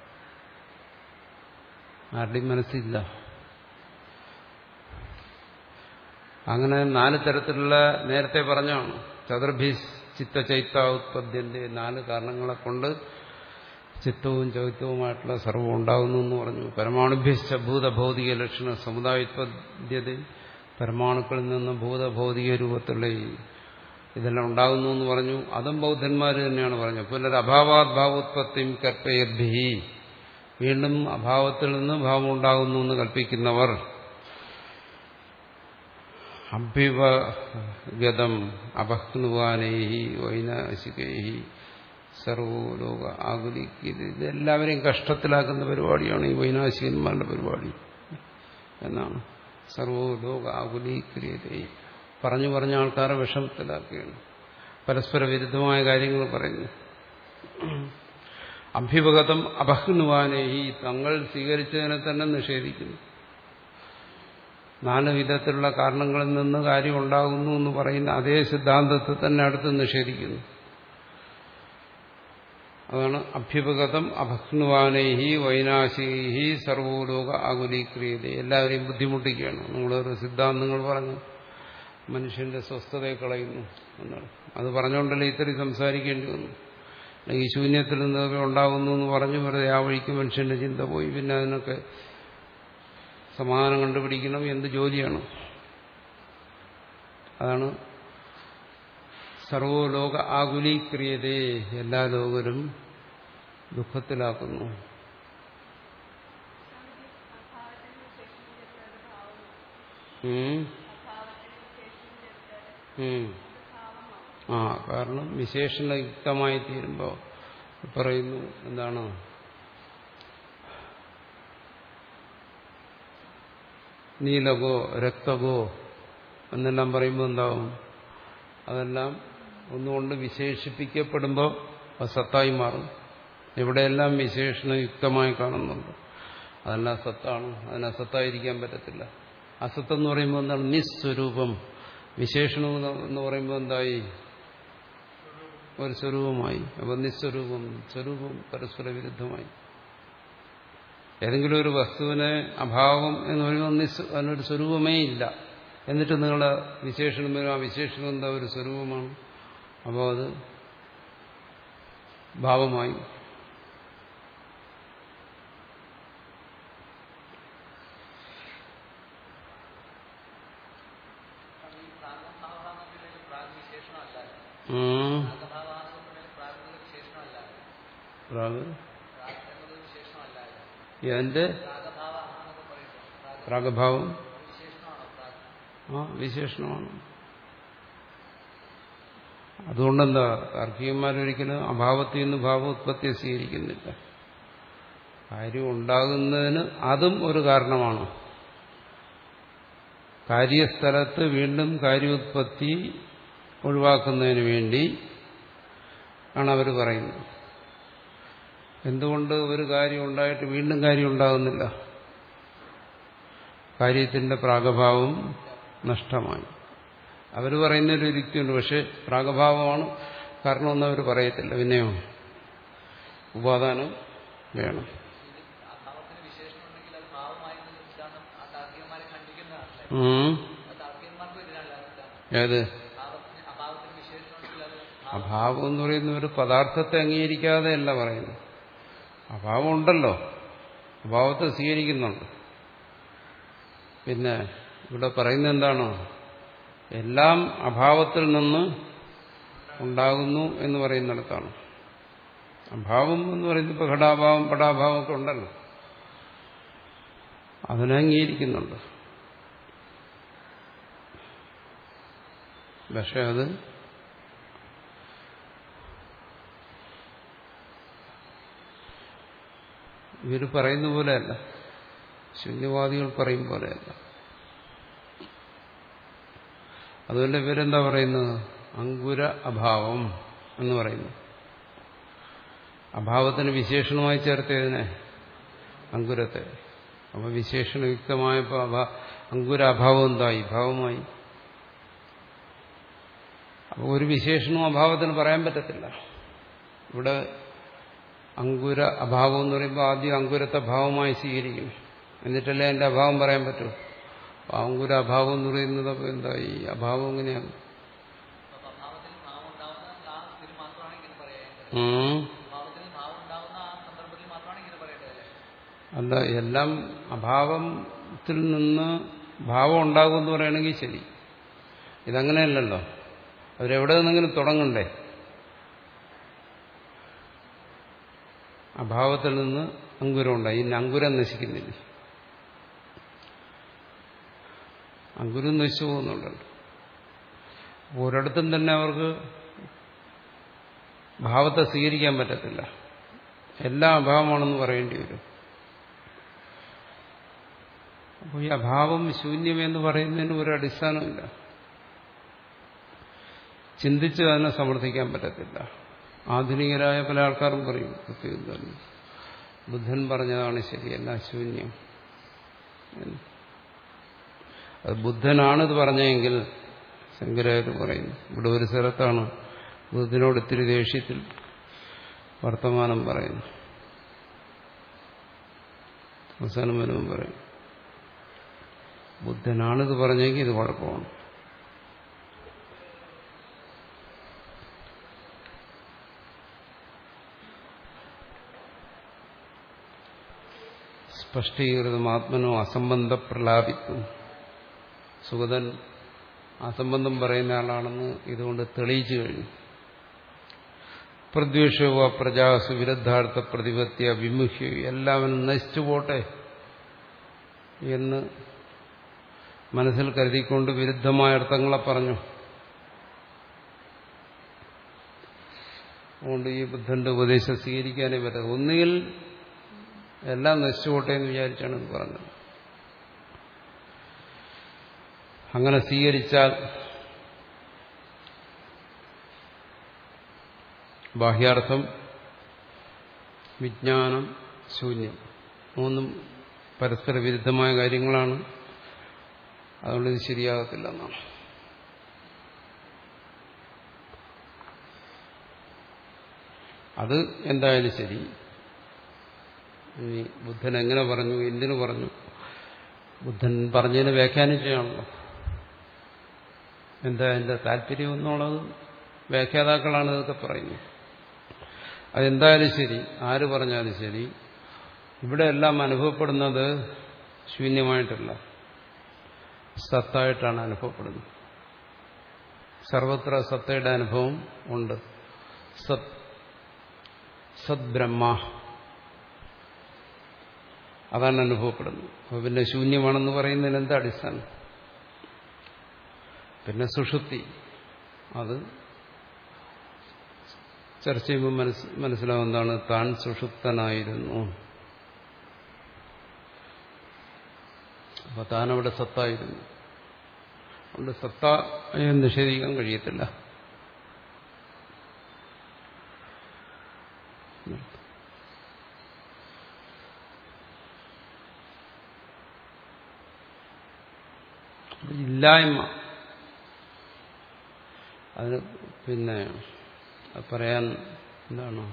ആരുടെയും മനസ്സില്ല. അങ്ങനെ നാല് തരത്തിലുള്ള നേരത്തെ പറഞ്ഞാണ് ചതുർഭി ചിത്ത ചൈത്ത ഉത്പദ്യന്റെ നാല് കാരണങ്ങളെ കൊണ്ട് ചിത്തവും ചൈത്യവുമായിട്ടുള്ള സർവ്വം ഉണ്ടാകുന്നു എന്ന് പറഞ്ഞു. പരമാണുഭ്യശ്ച ഭൂതഭൗതിക ലക്ഷണ സമുദായോത്പദ്യത പരമാണുക്കളിൽ നിന്ന് ഭൂതഭൗതിക രൂപത്തിലുള്ള ഇതെല്ലാം ഉണ്ടാകുന്നു എന്ന് പറഞ്ഞു. അതും ബൗദ്ധന്മാർ തന്നെയാണ് പറഞ്ഞത്. പുനരഭാവാത് ഭാവോത്പത്തിയും കൽപ്പയദ്ഭി വീണ്ടും അഭാവത്തിൽ നിന്ന് ഭാവം ഉണ്ടാകുന്നു എന്ന് കൽപ്പിക്കുന്നവർ അഭ്യുപഗതം അപഹ്നുവാനൈഹി വൈനാശികൈഹി സർവലോക ആകുലിക്കുന്നത് ഇതെല്ലാവരെയും കഷ്ടത്തിലാക്കുന്ന പരിപാടിയാണ് ഈ വൈനാശികന്മാരുടെ പരിപാടി എന്നാണ്. സർവലോക ആകുലീക്രിയത പറഞ്ഞു പറഞ്ഞ ആൾക്കാരെ വിഷമത്തിലാക്കുകയാണ്. പരസ്പര വിരുദ്ധമായ കാര്യങ്ങൾ പറയുന്നു. അഭ്യുപഗതം അപഹ്നുവാനേഹി തങ്ങൾ സ്വീകരിച്ചതിനെ തന്നെ നിഷേധിക്കുന്നു. നാല് വിധത്തിലുള്ള കാരണങ്ങളിൽ നിന്ന് കാര്യം ഉണ്ടാകുന്നു എന്ന് പറയുന്ന അതേ സിദ്ധാന്തത്തെ തന്നെ അടുത്ത് നിഷേധിക്കുന്നു. അതാണ് അഭ്യുപഗതം അപഹ്നുവാനൈഹി വൈനാശികൈഹി സർവലോക ആകുലീക്രിയത എല്ലാവരെയും ബുദ്ധിമുട്ടിക്കുകയാണ്. നിങ്ങളൊരു സിദ്ധാന്തങ്ങൾ പറഞ്ഞു മനുഷ്യന്റെ സ്വസ്ഥതയെ കളയുന്നു എന്നാണ്. അത് പറഞ്ഞുകൊണ്ടല്ലേ ഇത്രയും സംസാരിക്കേണ്ടി വന്നു. ഈ ശൂന്യത്തിൽ നിന്നൊക്കെ ഉണ്ടാകുന്നു എന്ന് പറഞ്ഞു വെറുതെ ആ വഴിക്ക് മനുഷ്യന്റെ ചിന്ത പോയി. പിന്നെ അതിനൊക്കെ സമാധാനം കണ്ടുപിടിക്കണം. എന്ത് ജോലിയാണ്? അതാണ് സർവലോക ആകുലീക്രിയതേ എല്ലാ ലോകരും ദുഃഖത്തിലാക്കുന്നു. ആ കാരണം വിശേഷണയുക്തമായി തീരുമ്പോൾ പറയുന്നു എന്താണ് നീലകോ രക്തകോ എന്നെല്ലാം പറയുമ്പോൾ എന്താവും അതെല്ലാം ഒന്നുകൊണ്ട് വിശേഷിപ്പിക്കപ്പെടുമ്പോൾ അത് സത്തായി മാറും. എവിടെയെല്ലാം വിശേഷണയുക്തമായി കാണുന്നുണ്ട് അതെല്ലാം സത്താണ്. അതിന് അസത്തായിരിക്കാൻ പറ്റത്തില്ല. അസത്തെന്ന് പറയുമ്പോൾ എന്താണ്? നിസ്വരൂപം. വിശേഷണം എന്ന് പറയുമ്പോൾ എന്തായി? ഒരു സ്വരൂപമായി. അപ്പോൾ നിസ്വരൂപം സ്വരൂപം പരസ്പര വിരുദ്ധമായി. ഏതെങ്കിലും ഒരു വസ്തുവിനെ അഭാവം എന്ന് പറയുമ്പോൾ നിസ് അതിനൊരു സ്വരൂപമേ ഇല്ല. എന്നിട്ട് നിങ്ങളുടെ വിശേഷണം വരും. ആ വിശേഷണം എന്താ? ഒരു സ്വരൂപമാണ്. അപ്പോൾ അത് ഭാവമായി. എന്റെ പ്രാഗഭാവം ആ വിശേഷണമാണ്. അതുകൊണ്ടെന്താ താർക്കികന്മാരൊരിക്കലും അഭാവത്തിൽ നിന്ന് ഭാവോത്പത്തിയെ സ്വീകരിക്കുന്നില്ല. കാര്യം ഉണ്ടാകുന്നതിന് അതും ഒരു കാരണമാണ്. കാര്യസ്ഥലത്ത് വീണ്ടും കാര്യോത്പത്തി ഒഴിവാക്കുന്നതിന് വേണ്ടി ആണ് അവർ പറയുന്നത്. എന്തുകൊണ്ട് ഒരു കാര്യം ഉണ്ടായിട്ട് വീണ്ടും കാര്യം ഉണ്ടാകുന്നില്ല? കാര്യത്തിന്റെ പ്രാഗഭാവം നഷ്ടമായി. അവർ പറയുന്നൊരു യുക്തിയുണ്ട്. പക്ഷെ പ്രാഗഭാവമാണ് കാരണമെന്ന് അവർ പറയത്തില്ല. പിന്നെയോ ഉപാദാനം വേണം. ഏത് അഭാവം എന്ന് പറയുന്ന ഒരു പദാർത്ഥത്തെ അംഗീകരിക്കാതെയല്ല പറയുന്നത്. അഭാവം ഉണ്ടല്ലോ, അഭാവത്തെ സ്വീകരിക്കുന്നുണ്ട്. പിന്നെ ഇവിടെ പറയുന്നത് എന്താണോ? എല്ലാം അഭാവത്തിൽ നിന്ന് ഉണ്ടാകുന്നു എന്ന് പറയുന്നിടത്താണ്. അഭാവം എന്ന് പറയുന്നത് ഇപ്പോൾ ഘടാഭാവം പടാഭാവം ഒക്കെ ഉണ്ടല്ലോ, അതിനെ അംഗീകരിക്കുന്നുണ്ട്. പക്ഷെ അത് ഇവർ പറയുന്ന പോലെയല്ല, ശൂന്യവാദികൾ പറയും പോലെയല്ല. അതുകൊണ്ട് ഇവരെന്താ പറയുന്നത്? അങ്കുര അഭാവം എന്ന് പറയുന്നു. അഭാവത്തിന് വിശേഷണമായി ചേർത്തതിനെ അങ്കുരത്തെ. അപ്പൊ വിശേഷണയുക്തമായപ്പോൾ അഭാ അങ്കുരാഭാവം എന്തായി? ഭാവമായി. അപ്പോൾ ഒരു വിശേഷണവും അഭാവത്തിന് പറയാൻ പറ്റത്തില്ല. ഇവിടെ അങ്കുര അഭാവം എന്ന് പറയുമ്പോൾ ആദ്യം അങ്കുരത്തെ ഭാവമായി സ്വീകരിക്കും, എന്നിട്ടല്ലേ അതിന്റെ അഭാവം പറയാൻ പറ്റൂ. അങ്കുര അഭാവം എന്ന് പറയുന്നത് അപ്പോൾ എന്തായി? അഭാവം എങ്ങനെയാണ്? അല്ല, എല്ലാം അഭാവത്തിൽ നിന്ന് ഭാവം ഉണ്ടാകുമെന്ന് പറയുകയാണെങ്കിൽ ശരി. ഇതങ്ങനെയല്ലല്ലോ. അവരെവിടെ നിന്നെങ്കിലും തുടങ്ങണ്ടേ? അഭാവത്തിൽ നിന്ന് അങ്കുരം ഉണ്ടായി. ഇനി അങ്കുരം നശിക്കുന്നില്ല. അങ്കുരം നശിച്ചു പോകുന്നുണ്ടല്ലോ. ഒരിടത്തും തന്നെ അവർക്ക് ഭാവത്തെ സ്വീകരിക്കാൻ പറ്റത്തില്ല. എല്ലാം അഭാവമാണെന്ന് പറയേണ്ടി വരും. അപ്പോൾ ഈ അഭാവം ശൂന്യമെന്ന് പറയുന്നതിന് ഒരു അടിസ്ഥാനമില്ല. ചിന്തിച്ച് അതിനെ സമർത്ഥിക്കാൻ പറ്റത്തില്ല. ആധുനികരായ പല ആൾക്കാരും പറയും പ്രത്യേകം ബുദ്ധൻ പറഞ്ഞതാണ് ശരിയല്ല, ശൂന്യം. അത് ബുദ്ധനാണിത് പറഞ്ഞെങ്കിൽ ശങ്കരാചാര്യർ പറയുന്നു. ഇവിടെ ഒരു സ്ഥലത്താണ് ബുദ്ധനോട് ഇത്തിരി ദേഷ്യത്തിൽ വർത്തമാനം പറയുന്നു. അവസാനം വരുമ്പോൾ പറയും ബുദ്ധനാണിത് പറഞ്ഞെങ്കിൽ ഇത് കുഴപ്പമാണ്. സ്പഷ്ടീകൃതം ആത്മനോ അസംബന്ധ പ്രലാപിത്വം. സുഗതൻ അസംബന്ധം പറയുന്ന ആളാണെന്ന് ഇതുകൊണ്ട് തെളിയിച്ചു കഴിഞ്ഞു. പ്രദ്വേഷവ പ്രജാസു വിരുദ്ധാർത്ഥ പ്രതിപത്യ വിമുഖ്യ, എല്ലാവരും നശിച്ചു പോട്ടെ എന്ന് മനസ്സിൽ കരുതിക്കൊണ്ട് വിരുദ്ധമായ അർത്ഥങ്ങളെ പറഞ്ഞു. അതുകൊണ്ട് ഈ ബുദ്ധന്റെ ഉപദേശം സ്വീകരിക്കാനേ പറ്റും. ഒന്നുകിൽ എല്ലാം നശിച്ചുപോട്ടെ എന്ന് വിചാരിച്ചാണ് ഇത് പറഞ്ഞത്. അങ്ങനെ സ്വീകരിച്ചാൽ ബാഹ്യാർത്ഥം, വിജ്ഞാനം, ശൂന്യം മൂന്നും പരസ്പര വിരുദ്ധമായ കാര്യങ്ങളാണ്. അതുകൊണ്ട് ഇത് ശരിയാകത്തില്ല എന്നാണ്. അത് എന്തായാലും ശരി. ഇനി ബുദ്ധൻ എങ്ങനെ പറഞ്ഞു, എന്തിനു പറഞ്ഞു? ബുദ്ധൻ പറഞ്ഞതിന് വ്യാഖ്യാനിച്ചാണല്ലോ. എന്താ അതിന്റെ താല്പര്യം എന്നുള്ളത് വ്യാഖ്യാതാക്കളാണ് ഇതൊക്കെ പറയുന്നത്. അതെന്തായാലും ശരി, ആര് പറഞ്ഞാലും ശരി, ഇവിടെ എല്ലാം അനുഭവപ്പെടുന്നത് ശൂന്യമായിട്ടല്ല, സത്തായിട്ടാണ് അനുഭവപ്പെടുന്നത്. സർവത്ര സത്തയുടെ അനുഭവം ഉണ്ട്. സത് സത് ബ്രഹ്മ, അതാണ് അനുഭവപ്പെടുന്നത്. അപ്പോൾ പിന്നെ ശൂന്യമാണെന്ന് പറയുന്നതിന് എന്താ അടിസ്ഥാനം? പിന്നെ സുഷുപ്തി, അത് ചർച്ച ചെയ്യുമ്പോൾ മനസ് മനസ്സിലാവുന്നതാണ്. താൻ സുഷുപ്തനായിരുന്നു, അപ്പൊ താനവിടെ സത്തായിരുന്നു. അതുകൊണ്ട് സത്തയെ നിഷേധിക്കാൻ കഴിയത്തില്ല. ഇല്ലായ്മ, അതിന് പിന്നെ പറയാൻ എന്താണ്,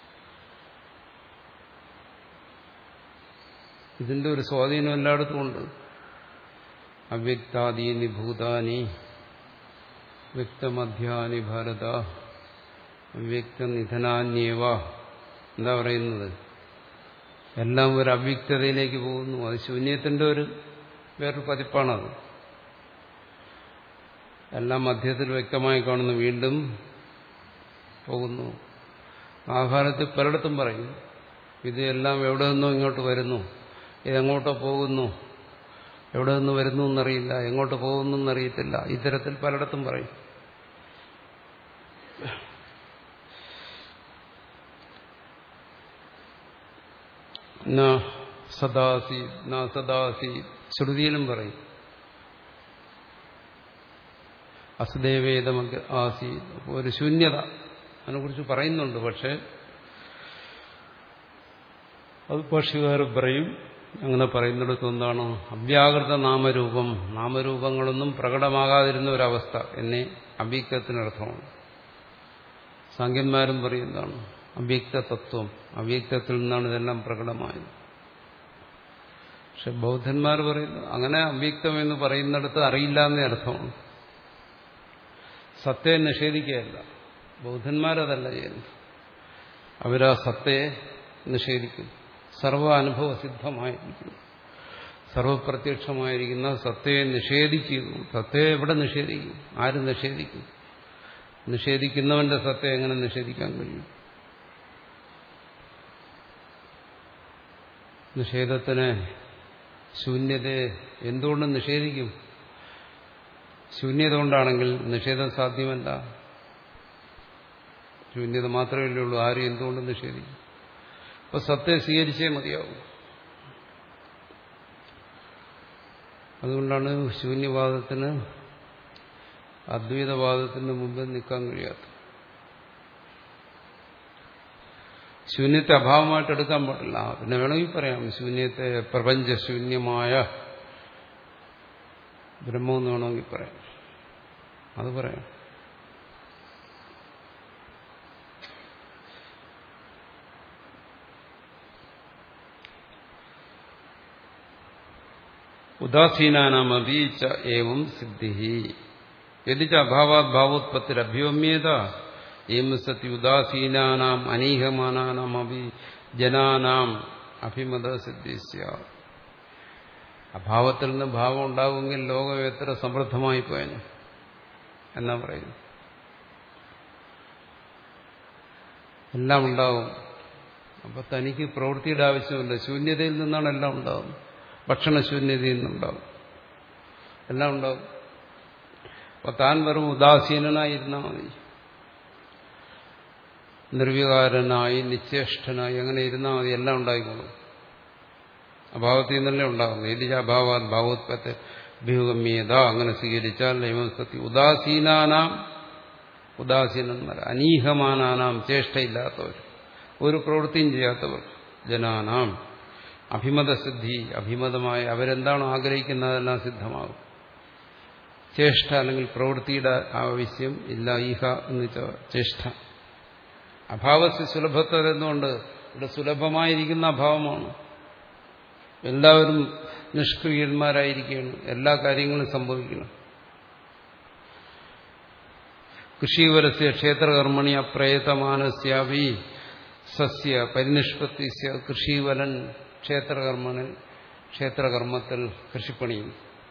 ഇതിന്റെ ഒരു സ്വാധീനം എല്ലായിടത്തും ഉണ്ട്. അവ്യക്താദീനി ഭൂതാനി വ്യക്തമധ്യാനി ഭാരത അവ്യക്തനിധനാന്യേവ. എന്താ പറയുന്നത്? എല്ലാം ഒരു അവ്യക്തതയിലേക്ക് പോകുന്നു. അത് ശൂന്യത്തിന്റെ ഒരു വേറൊരു പതിപ്പാണത്. എല്ലാം മധ്യത്തിൽ വ്യക്തമായി കാണുന്നു, വീണ്ടും പോകുന്നു. ആഹാരത്തിൽ പലയിടത്തും പറയും ഇത് എല്ലാം എവിടെ നിന്നോ ഇങ്ങോട്ട് വരുന്നു, ഇതെങ്ങോട്ടോ പോകുന്നു, എവിടെ നിന്ന് വരുന്നു എന്നറിയില്ല, എങ്ങോട്ട് പോകുന്നു എന്നറിയത്തില്ല. ഇത്തരത്തിൽ പലയിടത്തും പറയും. സദാസി സദാസി ശ്രുതിയിലും പറയും. അസദേവേദം ആസി, ഒരു ശൂന്യത അതിനെക്കുറിച്ച് പറയുന്നുണ്ട്. പക്ഷെ അത് ഭാഷ്യകാരൻ പറയും അങ്ങനെ പറയുന്നിടത്ത് എന്താണ് അവ്യാകൃത നാമരൂപം, നാമരൂപങ്ങളൊന്നും പ്രകടമാകാതിരുന്ന ഒരവസ്ഥ എന്നേ അവ്യക്തത്തിനർത്ഥമാണ്. സാങ്കന്മാരും പറയുന്നതാണ് അവ്യക്ത തത്വം, അവ്യക്തത്തിൽ നിന്നാണ് ഇതെല്ലാം പ്രകടമായത്. പക്ഷെ ബൗദ്ധന്മാർ പറയുന്നു അങ്ങനെ അവ്യക്തം എന്ന് പറയുന്നിടത്ത് അറിയില്ല എന്നേ അർത്ഥമാണ്. സത്തയെ നിഷേധിക്കുകയല്ല, ബൗദ്ധന്മാരതല്ല ചെയ്യുന്നത്. അവരാ സത്തയെ നിഷേധിക്കുന്നു. സർവ അനുഭവസിദ്ധമായിരിക്കുന്നു, സർവപ്രത്യക്ഷമായിരിക്കുന്ന സത്തയെ നിഷേധിക്കുന്നു. സത്തയെ എവിടെ നിഷേധിക്കും? ആര് നിഷേധിക്കും? നിഷേധിക്കുന്നവന്റെ സത്തയെ എങ്ങനെ നിഷേധിക്കാൻ കഴിയും? നിഷേധത്തിനെ, ശൂന്യതയെ എന്തുകൊണ്ട് നിഷേധിക്കും? ശൂന്യത കൊണ്ടാണെങ്കിൽ നിഷേധം സാധ്യമല്ല. ശൂന്യത മാത്രമേ ഉള്ളൂ, ആരും എന്തുകൊണ്ട് നിഷേധിക്കും? അപ്പൊ സത്തയെ സ്വീകരിച്ചേ മതിയാവും. അതുകൊണ്ടാണ് ശൂന്യവാദത്തിന് അദ്വൈതവാദത്തിന് മുമ്പ് നിൽക്കാൻ കഴിയാത്തത്. ശൂന്യത്തെ അഭാവമായിട്ട് എടുക്കാൻ പാടില്ല. പിന്നെ വേണമെങ്കിൽ പറയാം ശൂന്യത്തെ പ്രപഞ്ചശൂന്യമായ ബ്രഹ്മമെന്ന് വേണമെങ്കിൽ പറയാം, അത് പറയാം. ഉദാസീനാനാമപി ച ഏവം സിദ്ധി യദി ച അഭാവാത് ഭാവോത്പത്തിരഭ്യോമ്യേത ഏവം സതി ഉദാസീനാനാം അനീഹമാനാനാമപി ജനാനാം അഭിമത സിദ്ധി സ്യാത്. അഭാവത്തിൽ നിന്ന് ഭാവം ഉണ്ടാകുമെങ്കിൽ ലോകം എത്ര സമൃദ്ധമായി പോയന് എന്നാ പറയുന്നു. എല്ലാം ഉണ്ടാവും. അപ്പൊ തനിക്ക് പ്രവൃത്തിയുടെ ആവശ്യമില്ല, ശൂന്യതയിൽ നിന്നാണ് എല്ലാം ഉണ്ടാകുന്നത്. ഭക്ഷണശൂന്യതയിൽ നിന്നുണ്ടാവും, എല്ലാം ഉണ്ടാവും. അപ്പൊ താൻ വെറും ഉദാസീനനായിരുന്നാൽ മതി, നിർവികാരനായി നിശ്ചേഷ്ടനായി അങ്ങനെ ഇരുന്നാൽ മതി, എല്ലാം ഉണ്ടായിക്കോളും. അഭാവത്തിൽ നിന്നല്ലേ ഉണ്ടാകുന്നത്. ഏതിജ അഭാവാത് ഭാവോത്പത്തി അഭ്യൂഗമ്യത അങ്ങനെ സ്വീകരിച്ചാൽ സത്യം ഉദാസീനാനാം, ഉദാസീനന്മാർ അനീഹമാനാനാം ചേഷ്ടയില്ലാത്തവർ, ഒരു പ്രവൃത്തിയും ചെയ്യാത്തവർ, ജനാനാം അഭിമതസിദ്ധി, അഭിമതമായ അവരെന്താണോ ആഗ്രഹിക്കുന്നത് അതെല്ലാം സിദ്ധമാകും. ചേഷ്ട അല്ലെങ്കിൽ പ്രവൃത്തിയുടെ ആവശ്യം ഇല്ല. ഈഹ എന്ന് വെച്ചാൽ ചേഷ്ട. അഭാവസ് സുലഭത്വം എന്നുകൊണ്ട് ഇവിടെ സുലഭമായിരിക്കുന്ന അഭാവമാണ്. എല്ലാവരും നിഷ്ക്രിയന്മാരായിരിക്കുകയാണ്, എല്ലാ കാര്യങ്ങളും സംഭവിക്കണം. കൃഷിവലസ്യ ക്ഷേത്രകർമ്മണി അപ്രയതമാനസ്യാവി സസ്യ പരിനിഷ്പത്തി. കൃഷിവലൻ ക്ഷേത്രകർമ്മന്, ക്ഷേത്രകർമ്മത്തിൽ കൃഷിപ്പണിയും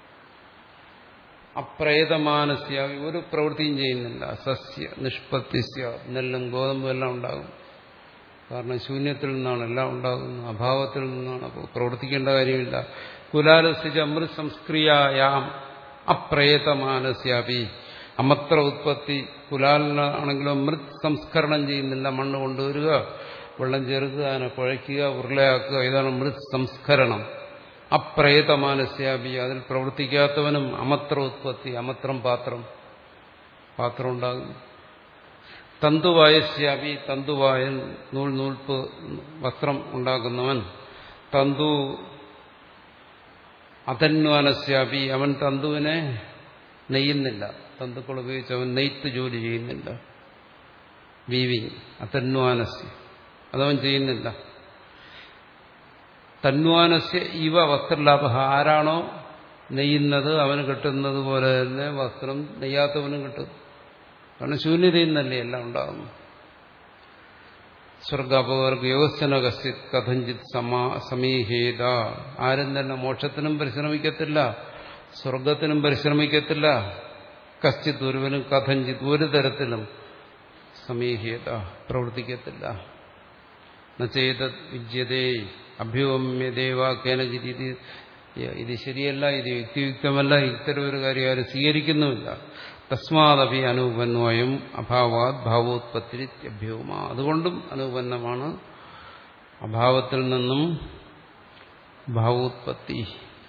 അപ്രയതമാനസ്യാവി ഒരു പ്രവൃത്തിയും ചെയ്യുന്നില്ല. സസ്യ നിഷ്പത്തിസ്യ നെല്ലും ഗോതമ്പും എല്ലാം ഉണ്ടാകും. കാരണം ശൂന്യത്തിൽ നിന്നാണ് എല്ലാം ഉണ്ടാകുന്നത്, അഭാവത്തിൽ നിന്നാണ്. അപ്പോൾ പ്രവർത്തിക്കേണ്ട കാര്യമില്ല. കുലാലസ്യ അമൃത് സംസ്ക്രിയായാം അപ്രയതമാനസ്യാവി. അമത്ര ഉത്പത്തി കുലാലിനാണെങ്കിലും മൃത് സംസ്കരണം ചെയ്യുന്നില്ല. മണ്ണ് കൊണ്ടുവരിക, വെള്ളം ചേർക്കുക, അതിനെ കുഴയ്ക്കുക, ഉരുളയാക്കുക, ഇതാണ് മൃത് സംസ്കരണം. അപ്രയതമാനസ്യാപി അതിൽ പ്രവർത്തിക്കാത്തവനും അമത്ര ഉത്പത്തി, അമത്രം പാത്രം പാത്രം ഉണ്ടാകും. തന്തുവായസ്യാപി തന്തുവായൻ നൂൽ നൂൽപ്പ് വസ്ത്രം ഉണ്ടാക്കുന്നവൻ. തന്തു അതന്വാനസ്യാപി അവൻ തന്തുവിനെ നെയ്യുന്നില്ല, തന്തുക്കൾ ഉപയോഗിച്ച് അവൻ നെയ്ത്ത് ജോലി ചെയ്യുന്നില്ല. വീവിങ് അതന്വാനസ്യ അതവൻ ചെയ്യുന്നില്ല. തന്വാനസ്യ ഇവ വസ്ത്രലാഭ ആരാണോ നെയ്യുന്നത് അവന് കിട്ടുന്നത് പോലെ തന്നെ വസ്ത്രം നെയ്യാത്തവനും കിട്ടും. കാരണം ശൂന്യതയിൽ നിന്നല്ലേ എല്ലാം ഉണ്ടാകുന്നു. സ്വർഗാപവർഗ യോഗസ്ഥന കശ്ചിത് കഥഞ്ചിത് സമാ സമീഹേത. ആരും തന്നെ മോക്ഷത്തിനും പരിശ്രമിക്കത്തില്ല, സ്വർഗത്തിനും പരിശ്രമിക്കത്തില്ല. കശ്ചിത് ഒരുവനും കഥഞ്ചിത് ഒരു തരത്തിലും സമീഹേത പ്രവർത്തിക്കത്തില്ല. ചെയ്ത വിദ്യതേ അഭ്യുഗമ്യദേവ കേനജിത്. ഇത് ശരിയല്ല, ഇത് യുക്തിയുക്തമല്ല, ഇത്തരം ഒരു കാര്യം ആരും സ്വീകരിക്കുന്നുമില്ല. തസ്മാദപി അനുപന്വയം അഭാവാത് ഭാവോത്പത്തി അഭ്യൂമ. അതുകൊണ്ടും അനുപന്നമാണ് അഭാവത്തിൽ നിന്നും ഭാവോത്പത്തി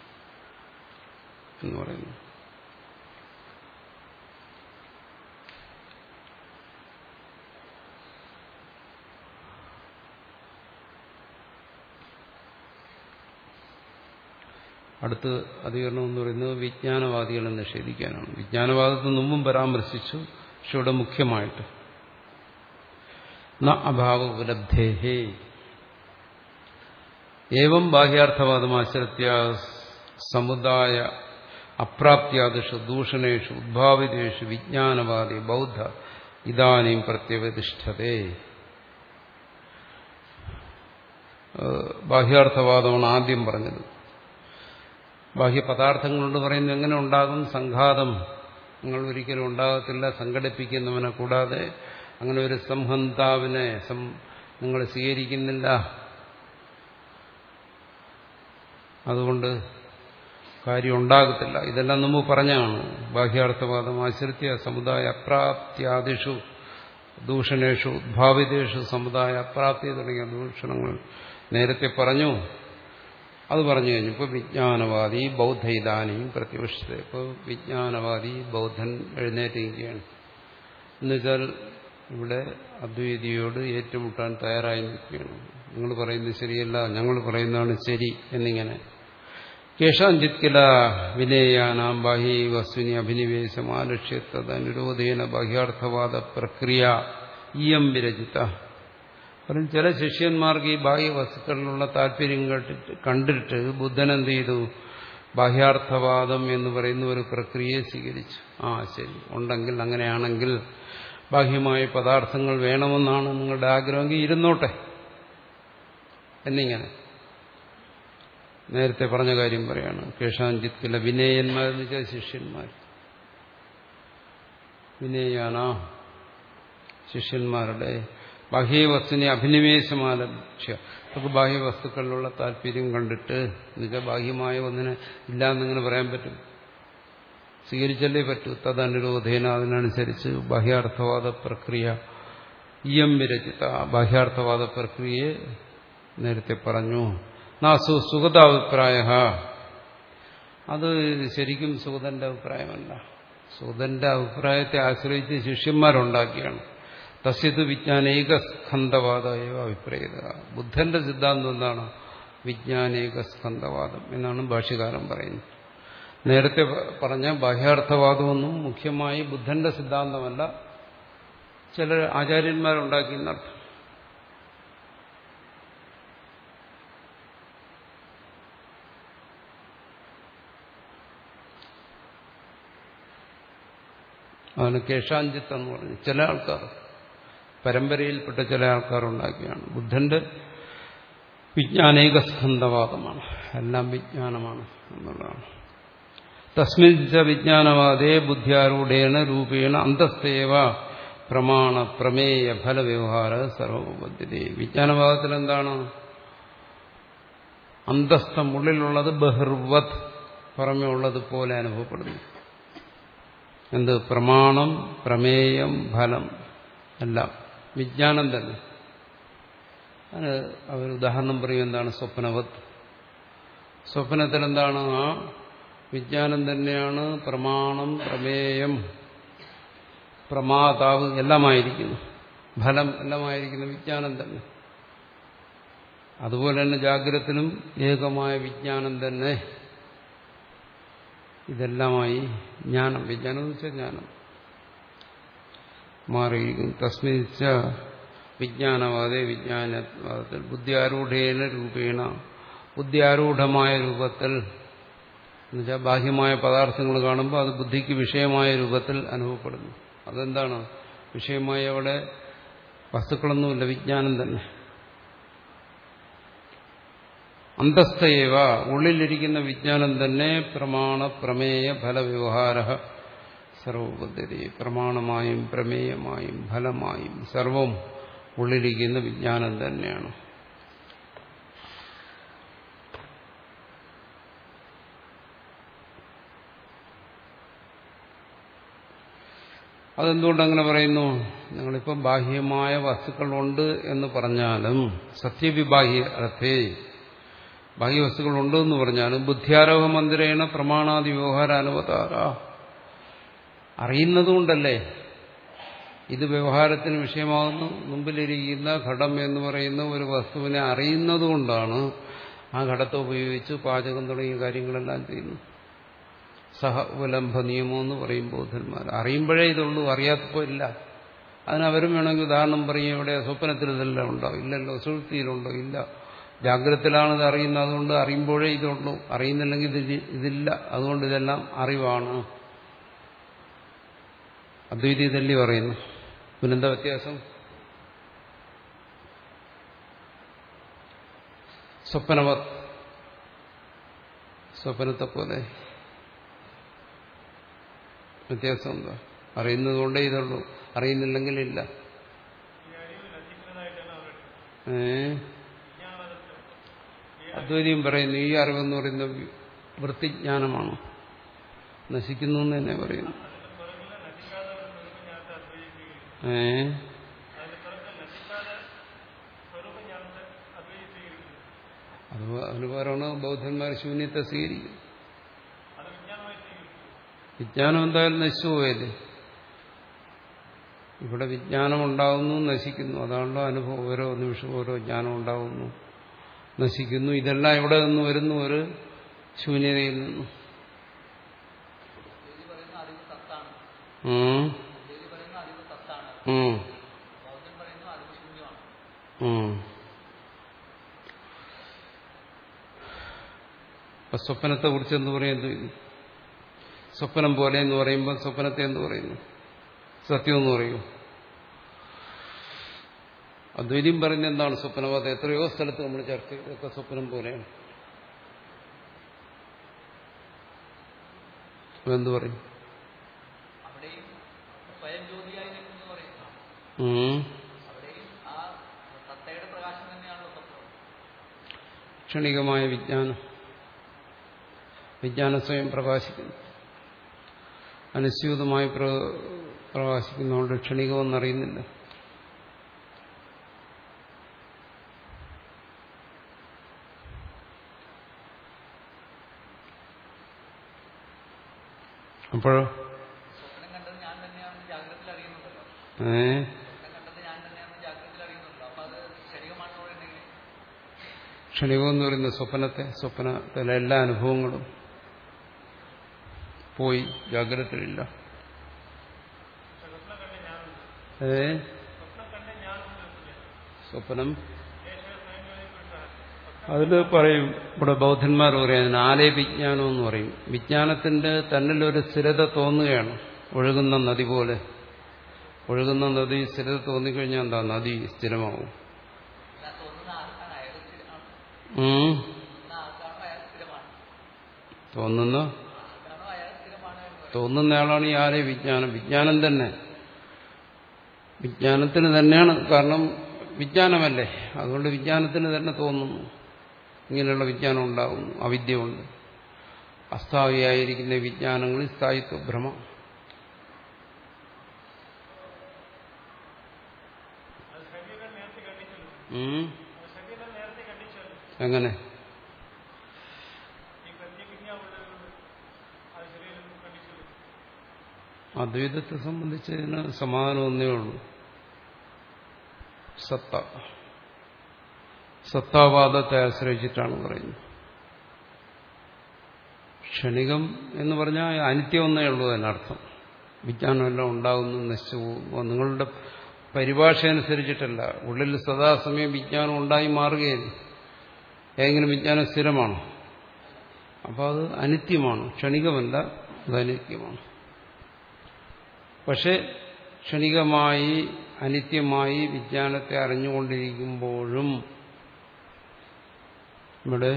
എന്ന് പറയുന്നു. അടുത്ത് അധികരണം എന്ന് പറയുന്നത് വിജ്ഞാനവാദികളെ നിഷേധിക്കാനാണ്. വിജ്ഞാനവാദത്തിന് മുമ്പും പരാമർശിച്ചു, പക്ഷെ ഇവിടെ മുഖ്യമായിട്ട് ന അഭാവ ഉപലബ്ധേഹേ ഏവം ബാഹ്യാർത്ഥവാദമാശ്രിത്യ സമുദായ അപ്രാപ്യാദിഷു ദൂഷണേഷു ഉദ്ഭാവിതേഷു വിജ്ഞാനവാദി ബൗദ്ധ ഇദാനീം പ്രത്യവതിഷ്ഠതേ. ബാഹ്യാർത്ഥവാദമാണ് ആദ്യം പറഞ്ഞത്. ബാഹ്യ പദാർത്ഥങ്ങളുണ്ട് പറയുന്നത് എങ്ങനെ ഉണ്ടാകും? സംഘാതം നിങ്ങൾ ഒരിക്കലും ഉണ്ടാകത്തില്ല, സംഘടിപ്പിക്കുന്നവനെ കൂടാതെ. അങ്ങനെ ഒരു സംഹന്താവിനെ നിങ്ങൾ സ്വീകരിക്കുന്നില്ല. അതുകൊണ്ട് കാര്യം ഉണ്ടാകത്തില്ല. ഇതെല്ലാം മുമ്പ് പറഞ്ഞാണ്. ബാഹ്യാർത്ഥവാദം ആശ്രിത്യ സമുദായ അപ്രാപ്ത്യാദിഷു ദൂഷണേഷു ഉദ്ഭാവിതേഷു സമുദായ അപ്രാപ്തി തുടങ്ങിയ ദൂഷണങ്ങൾ നേരത്തെ പറഞ്ഞു. അത് പറഞ്ഞു കഴിഞ്ഞു. ഇപ്പോൾ വിജ്ഞാനവാദി ബൗദ്ധ ഇദാനീം പ്രത്യവഷ്ഠിത. ഇപ്പോൾ വിജ്ഞാനവാദി ബൗദ്ധൻ എഴുന്നേറ്റിരിക്കുകയാണ്. എന്നുവെച്ചാൽ ഇവിടെ അദ്വൈതിയോട് ഏറ്റുമുട്ടാൻ തയ്യാറായി നിൽക്കുകയാണ്. നിങ്ങൾ പറയുന്നത് ശരിയല്ല, ഞങ്ങൾ പറയുന്നതാണ് ശരി എന്നിങ്ങനെ. കേഷാഞ്ചിത് കില വിനേയാനാം ബാഹ്യ വസ്തുനി അഭിനിവേശം ആലക്ഷ്യ തദനുരോധേന ബാഹ്യാർത്ഥവാദ പ്രക്രിയ ഇയം വിരചിത. പറയും ചില ശിഷ്യന്മാർക്ക് ഈ ബാഹ്യ വസ്തുക്കളിലുള്ള താല്പര്യം കേട്ടിട്ട് കണ്ടിട്ട് ബുദ്ധൻ എന്ത് ചെയ്തു? ബാഹ്യാർത്ഥവാദം എന്ന് പറയുന്ന ഒരു പ്രക്രിയയെ സ്വീകരിച്ചു. ആ ശരി, ഉണ്ടെങ്കിൽ അങ്ങനെയാണെങ്കിൽ ബാഹ്യമായ പദാർത്ഥങ്ങൾ വേണമെന്നാണ് നിങ്ങളുടെ ആഗ്രഹമെങ്കിൽ ഇരുന്നോട്ടെ എന്നിങ്ങനെ നേരത്തെ പറഞ്ഞ കാര്യം പറയാണ്. കേഷാഞ്ചിത് കില വിനേയന്മാരെന്ന് വെച്ചാൽ ശിഷ്യന്മാർ. വിനേയാനാ ശിഷ്യന്മാരുടെ ബാഹ്യവസ്തുവിനെ അഭിനിവേശമാലക്ഷ്യ. നമുക്ക് ബാഹ്യവസ്തുക്കളിലുള്ള താല്പര്യം കണ്ടിട്ട് എന്നുവെച്ചാൽ ബാഹ്യമായ ഒന്നിനെ ഇല്ലാന്നിങ്ങനെ പറയാൻ പറ്റും, സ്വീകരിച്ചല്ലേ പറ്റൂ. തദനുരോധേന അതിനനുസരിച്ച് ബാഹ്യാർത്ഥവാദ പ്രക്രിയ ഇയം വിരചിത. ബാഹ്യാർത്ഥവാദ പ്രക്രിയയെ നേരത്തെ പറഞ്ഞു. നാസു സുഗതാഭിപ്രായ. അത് ശരിക്കും സുഗതന്റെ അഭിപ്രായമല്ല. സുഗതന്റെ അഭിപ്രായത്തെ ആശ്രയിച്ച് ശിഷ്യന്മാരുണ്ടാക്കിയാണ്. തസ്യത് വിജ്ഞാനേക സ്കന്ധവാദയോ അഭിപ്രായത. ബുദ്ധന്റെ സിദ്ധാന്തം എന്താണ്? വിജ്ഞാനേക സ്കന്ധവാദം എന്നാണ് ഭാഷ്യകാരൻ പറയുന്നത്. നേരത്തെ പറഞ്ഞ ബാഹ്യാർത്ഥവാദമൊന്നും മുഖ്യമായി ബുദ്ധന്റെ സിദ്ധാന്തമല്ല, ചില ആചാര്യന്മാരുണ്ടാക്കിയെന്നർത്ഥം. അതാണ് കേഷാഞ്ചിത്ത് എന്ന് പറഞ്ഞു. ചില ആൾക്കാർ, പരമ്പരയിൽപ്പെട്ട ചില ആൾക്കാർ ഉണ്ടാക്കിയാണ്. ബുദ്ധന്റെ വിജ്ഞാനേക സ്കന്ധവാദമാണ്, എല്ലാം വിജ്ഞാനമാണ് എന്നുള്ളതാണ്. തസ്മിൻ ച വിജ്ഞാനവാദേ ബുദ്ധ്യാരൂഢേണ രൂപേണ അന്തസ്തേവ പ്രമാണ പ്രമേയ ഫലവ്യവഹാര സർവോപദ്ധ്യത. വിജ്ഞാനവാദത്തിൽ എന്താണ്? അന്തസ്ഥം ഉള്ളിലുള്ളത് ബഹിർവത് പുറമേ ഉള്ളതുപോലെ അനുഭവപ്പെടുന്നു. എന്ത്? പ്രമാണം, പ്രമേയം, ഫലം എല്ലാം വിജ്ഞാനം തന്നെ. അത് അവർ ഉദാഹരണം പറയും. എന്താണ്? സ്വപ്നവത്. സ്വപ്നത്തിൽ എന്താണ്? ആ വിജ്ഞാനം തന്നെയാണ് പ്രമാണം, പ്രമേയം, പ്രമാതാവ് എല്ലാമായിരിക്കുന്നു, ഫലം എല്ലാമായിരിക്കുന്നു വിജ്ഞാനം തന്നെ. അതുപോലെ തന്നെ ജാഗ്രതത്തിലും ഏകമായ വിജ്ഞാനം തന്നെ. ഇതെല്ലാമായി ജ്ഞാനം. വിജ്ഞാനം എന്ന് വെച്ചാൽ ജ്ഞാനം മാറിയിരിക്കുന്നു. തസ്മിച്ച വിജ്ഞാനവാദേ വിജ്ഞാനവാദത്തിൽ ബുദ്ധിയാരൂഢേന രൂപേണ, ബുദ്ധിയാരൂഢമായ രൂപത്തിൽ എന്നുവെച്ചാൽ ബാഹ്യമായ പദാർത്ഥങ്ങൾ കാണുമ്പോൾ അത് ബുദ്ധിക്ക് വിഷയമായ രൂപത്തിൽ അനുഭവപ്പെടുന്നു. അതെന്താണ് വിഷയമായ? അവിടെ വസ്തുക്കളൊന്നുമില്ല, വിജ്ഞാനം തന്നെ. അന്തസ്ഥയേവ ഉള്ളിലിരിക്കുന്ന വിജ്ഞാനം തന്നെ പ്രമാണ പ്രമേയ ഫലവ്യവഹാര സർവോപദ്ധ്യത. പ്രമാണമായും പ്രമേയമായും ഫലമായും സർവം ഉള്ളിലിരിക്കുന്ന വിജ്ഞാനം തന്നെയാണ്. അതെന്തുകൊണ്ടങ്ങനെ പറയുന്നു? നിങ്ങളിപ്പം ബാഹ്യമായ വസ്തുക്കളുണ്ട് എന്ന് പറഞ്ഞാലും സത്യവിബാഹ്യ അർത്ഥേ ബാഹ്യവസ്തുക്കളുണ്ട് എന്ന് പറഞ്ഞാലും ബുദ്ധ്യാരോഹ മന്ദിരേണ പ്രമാണാദി വ്യവഹാരാനുവതാര. അറിയുന്നതുകൊണ്ടല്ലേ ഇത് വ്യവഹാരത്തിന് വിഷയമാകുന്നു. മുമ്പിലിരിക്കുന്ന ഘടം എന്ന് പറയുന്ന ഒരു വസ്തുവിനെ അറിയുന്നതുകൊണ്ടാണ് ആ ഘടത്തെ ഉപയോഗിച്ച് പാചകം തുടങ്ങിയ കാര്യങ്ങളെല്ലാം ചെയ്യുന്നു. സഹ ഉപലംബ നിയമം എന്ന് പറയും ബൗദ്ധന്മാർ. അറിയുമ്പോഴേ ഇതുള്ളൂ, അറിയാത്തപ്പോൾ ഇല്ല. അതിനവരും വേണമെങ്കിൽ ഉദാഹരണം പറയും. ഇവിടെ സ്വപ്നത്തിൽ ഇതെല്ലാം ഉണ്ടോ? ഇല്ലല്ലോ. സുഷുപ്തിയിലുണ്ടോ? ഇല്ല. ജാഗ്രതത്തിലാണ് ഇത് അറിയുന്നത്, അതുകൊണ്ട് അറിയുമ്പോഴേ ഇതുള്ളൂ. അറിയുന്നില്ലെങ്കിൽ ഇത് ഇതില്ല, അതുകൊണ്ട് ഇതെല്ലാം അറിവാണ്. അദ്വൈതീയതല്ലി പറയുന്നു. പിന്നെന്താ വ്യത്യാസം? സ്വപ്നവത്, സ്വപ്നത്തെ പോലെ വ്യത്യാസം എന്താ? അറിയുന്നത് കൊണ്ടേ ഇതുള്ളൂ, അറിയുന്നില്ലെങ്കിൽ ഇല്ല. ഏ അദ്വൈതം പറയുന്നു ഈ അറിവെന്ന് പറയുന്ന വൃത്തിജ്ഞാനമാണ്, നശിക്കുന്നു എന്ന് തന്നെ പറയുന്നു. ഏ അത് അതിന് പകരമാണ് ബൗദ്ധന്മാർ ശൂന്യത്തെ സ്വീകരിക്കും. വിജ്ഞാനം എന്തായാലും നശിച്ചു പോയല്ലേ. ഇവിടെ വിജ്ഞാനം ഉണ്ടാകുന്നു, നശിക്കുന്നു. അതാണല്ലോ അനുഭവം. ഓരോ നിമിഷവും ഓരോ ജ്ഞാനം ഉണ്ടാകുന്നു, നശിക്കുന്നു. ഇതെല്ലാം എവിടെ നിന്ന് വരുന്നു? ഒരു ശൂന്യതയിൽ നിന്നും. അപ്പൊ സ്വപ്നത്തെ കുറിച്ച് എന്ത് പറയുന്നു? സ്വപ്നം പോലെ എന്ന് പറയുമ്പോൾ സ്വപ്നത്തെ എന്ത് പറയുന്നു? സത്യം എന്ന് പറയൂ. അദ്വൈതം പറയുന്നത് എന്താണ്? സ്വപ്നവാദ എത്രയോ സ്ഥലത്ത് നമ്മൾ ചർച്ച ചെയ്തൊക്കെ സ്വപ്നം പോലെയാണ്. എന്തു പറയും? ക്ഷണികമായ വിജ്ഞാനം, വിജ്ഞാനം സ്വയം പ്രകാശിക്കുന്നു, അനുസ്യൂതമായി പ്രകാശിക്കുന്നതുകൊണ്ട് ക്ഷണികമെന്നറിയുന്നില്ല. അപ്പോഴോ ഏ ക്ഷണികമെന്ന് പറയുന്ന സ്വപ്നത്തെ, സ്വപ്നത്തിലെ എല്ലാ അനുഭവങ്ങളും പോയി, ജാഗ്രതയിലില്ല. ഏ സ്വപ്നം അതിൽ പറയും, ഇവിടെ ബൗദ്ധന്മാർ പറയും ആലയ വിജ്ഞാനം എന്ന് പറയും. വിജ്ഞാനത്തിന്റെ തന്നിലൊരു സ്ഥിരത തോന്നുകയാണ്, ഒഴുകുന്ന നദി പോലെ. ഒഴുകുന്ന നദി സ്ഥിരത തോന്നിക്കഴിഞ്ഞാൽ എന്താ? നദി സ്ഥിരമാവും. തോന്നുന്ന തോന്നുന്നയാളാണ് ഈ ആലയ വിജ്ഞാനം. വിജ്ഞാനം തന്നെ വിജ്ഞാനത്തിന് തന്നെയാണ്, കാരണം വിജ്ഞാനമല്ലേ, അതുകൊണ്ട് വിജ്ഞാനത്തിന് തന്നെ തോന്നുന്നു. ഇങ്ങനെയുള്ള വിജ്ഞാനം ഉണ്ടാകുന്നു. അവിദ്യ കൊണ്ട് അസ്ഥായിയായിരിക്കുന്ന വിജ്ഞാനങ്ങളിൽ സ്ഥായിത്വ ഭ്രമം. എങ്ങനെ? അദ്വൈതത്തെ സംബന്ധിച്ചതിന് സമാധാനം ഒന്നേ ഉള്ളൂ, സത്ത. സത്താവാദത്തെ ആശ്രയിച്ചിട്ടാണ് പറയുന്നത്. ക്ഷണികം എന്ന് പറഞ്ഞാൽ അനിത്യം ഒന്നേ ഉള്ളൂ അതിനർത്ഥം. വിജ്ഞാനമെല്ലാം ഉണ്ടാകുന്നു, നശിച്ചു പോകുന്നു. നിങ്ങളുടെ പരിഭാഷ അനുസരിച്ചിട്ടല്ല. ഉള്ളിൽ സദാസമയം വിജ്ഞാനം ഉണ്ടായി മാറുകയില്ല. ഏതെങ്കിലും വിജ്ഞാനം സ്ഥിരമാണ്. അപ്പോൾ അത് അനിത്യമാണ്, ക്ഷണികമല്ല, അത് അനിത്യമാണ്. പക്ഷെ ക്ഷണികമായി അനിത്യമായി വിജ്ഞാനത്തെ അറിഞ്ഞുകൊണ്ടിരിക്കുമ്പോഴും ഇവിടെ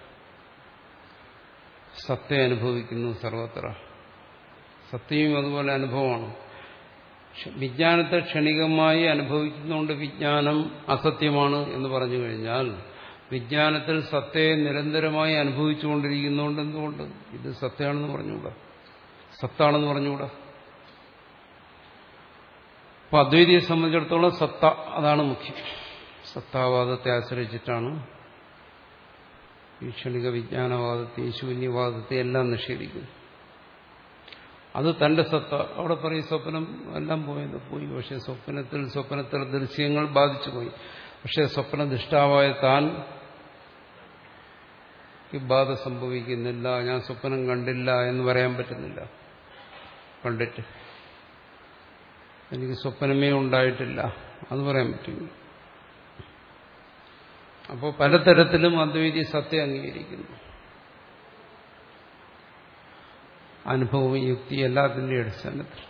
സത്ത അനുഭവിക്കുന്നു സർവത്ര. സത്യവും അതുപോലെ അനുഭവമാണ്. വിജ്ഞാനത്തെ ക്ഷണികമായി അനുഭവിക്കുന്നതുകൊണ്ട് വിജ്ഞാനം അസത്യമാണ് എന്ന് പറഞ്ഞു കഴിഞ്ഞാൽ, വിജ്ഞാനത്തിൽ സത്തയെ നിരന്തരമായി അനുഭവിച്ചുകൊണ്ടിരിക്കുന്നതുകൊണ്ട് എന്തുകൊണ്ട് ഇത് സത്തയാണെന്ന് പറഞ്ഞുകൂടാ, സത്താണെന്ന് പറഞ്ഞുകൂടാ? അപ്പൊ അദ്വൈതിയെ സംബന്ധിച്ചിടത്തോളം സത്ത അതാണ് മുഖ്യം. സത്താവാദത്തെ ആശ്രയിച്ചിട്ടാണ് ഈ ക്ഷണിക വിജ്ഞാനവാദത്തെ, ശൂന്യവാദത്തെ എല്ലാം നിഷേധിക്കുന്നു. അത് തന്റെ സത്ത. അവിടെ പറയും സ്വപ്നം എല്ലാം പോയത് പോയി, പക്ഷെ സ്വപ്നത്തിൽ സ്വപ്നത്തിൽ ദൃശ്യങ്ങൾ ബാധിച്ചു പോയി. പക്ഷെ സ്വപ്നദൃഷ്ടാവായ താൻ ബാധ സംഭവിക്കുന്നില്ല, ഞാൻ സ്വപ്നം കണ്ടില്ല എന്ന് പറയാൻ പറ്റുന്നില്ല. കണ്ടിട്ട് എനിക്ക് സ്വപ്നമേ ഉണ്ടായിട്ടില്ല അത് പറയാൻ പറ്റില്ല. അപ്പോൾ പലതരത്തിലും അദ്വൈതി സത്യം അംഗീകരിക്കുന്നു. അനുഭവവും യുക്തി എല്ലാത്തിൻ്റെയും അടിസ്ഥാനത്തിൽ.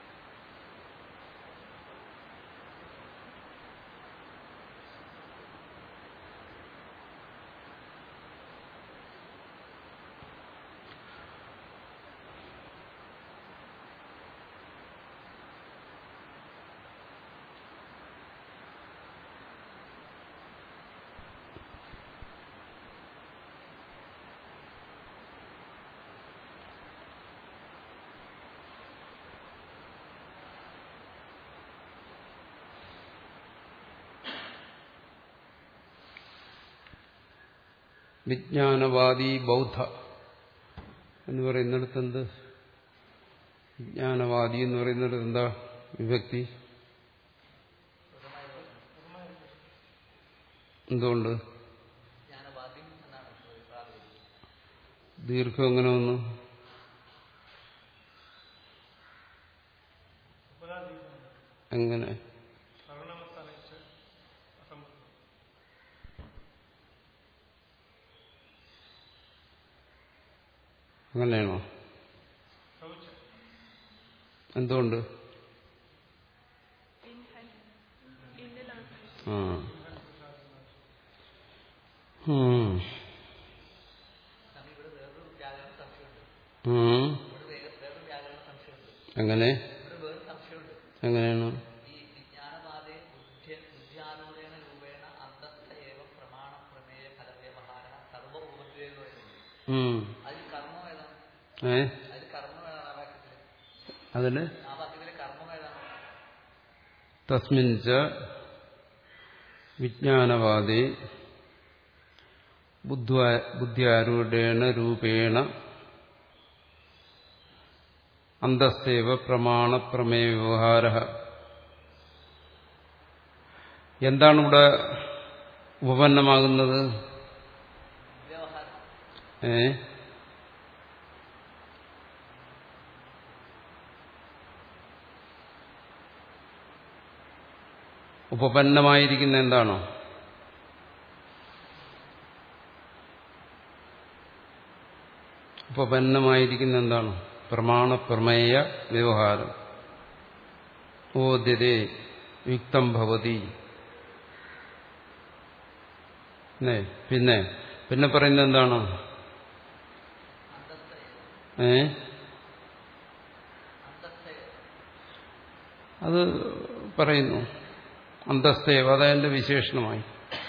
വിജ്ഞാനവാദി ബൗദ്ധ എന്ന് പറയുന്നിടത്ത് എന്ത്? വിജ്ഞാനവാദി എന്ന് പറയുന്നിടത്ത് എന്താ വിഭക്തി? എന്തുകൊണ്ട് ദീർഘം എങ്ങനെ വന്നു? എങ്ങനെ? അങ്ങനെയാണോ? എന്തുകൊണ്ട്? ആ എങ്ങനെ? എങ്ങനെയാണ്? ഏ അതിന് തസ്മിൻ ച വിജ്ഞാനവാദി ബുദ്ധ്യാരൂഢേണ രൂപേണ അന്തസ്തേവ പ്രമാണ പ്രമേയ വ്യവഹാര. എന്താണ് ഇവിടെ ഉപപന്നമാകുന്നത്? ഏ ഉപപന്നമായിരിക്കുന്ന എന്താണോ? ഉപപന്നമായിരിക്കുന്ന എന്താണ്? പ്രമാണ പ്രമേയ വ്യവഹാരം. ഓദ്യതേ യുക്തം ഭവതി. പിന്നെ പിന്നെ പറയുന്നത് എന്താണ്? ഏ അത് പറയുന്നു അന്തസ്തേവ, അതതിന്റെ വിശേഷണമായി.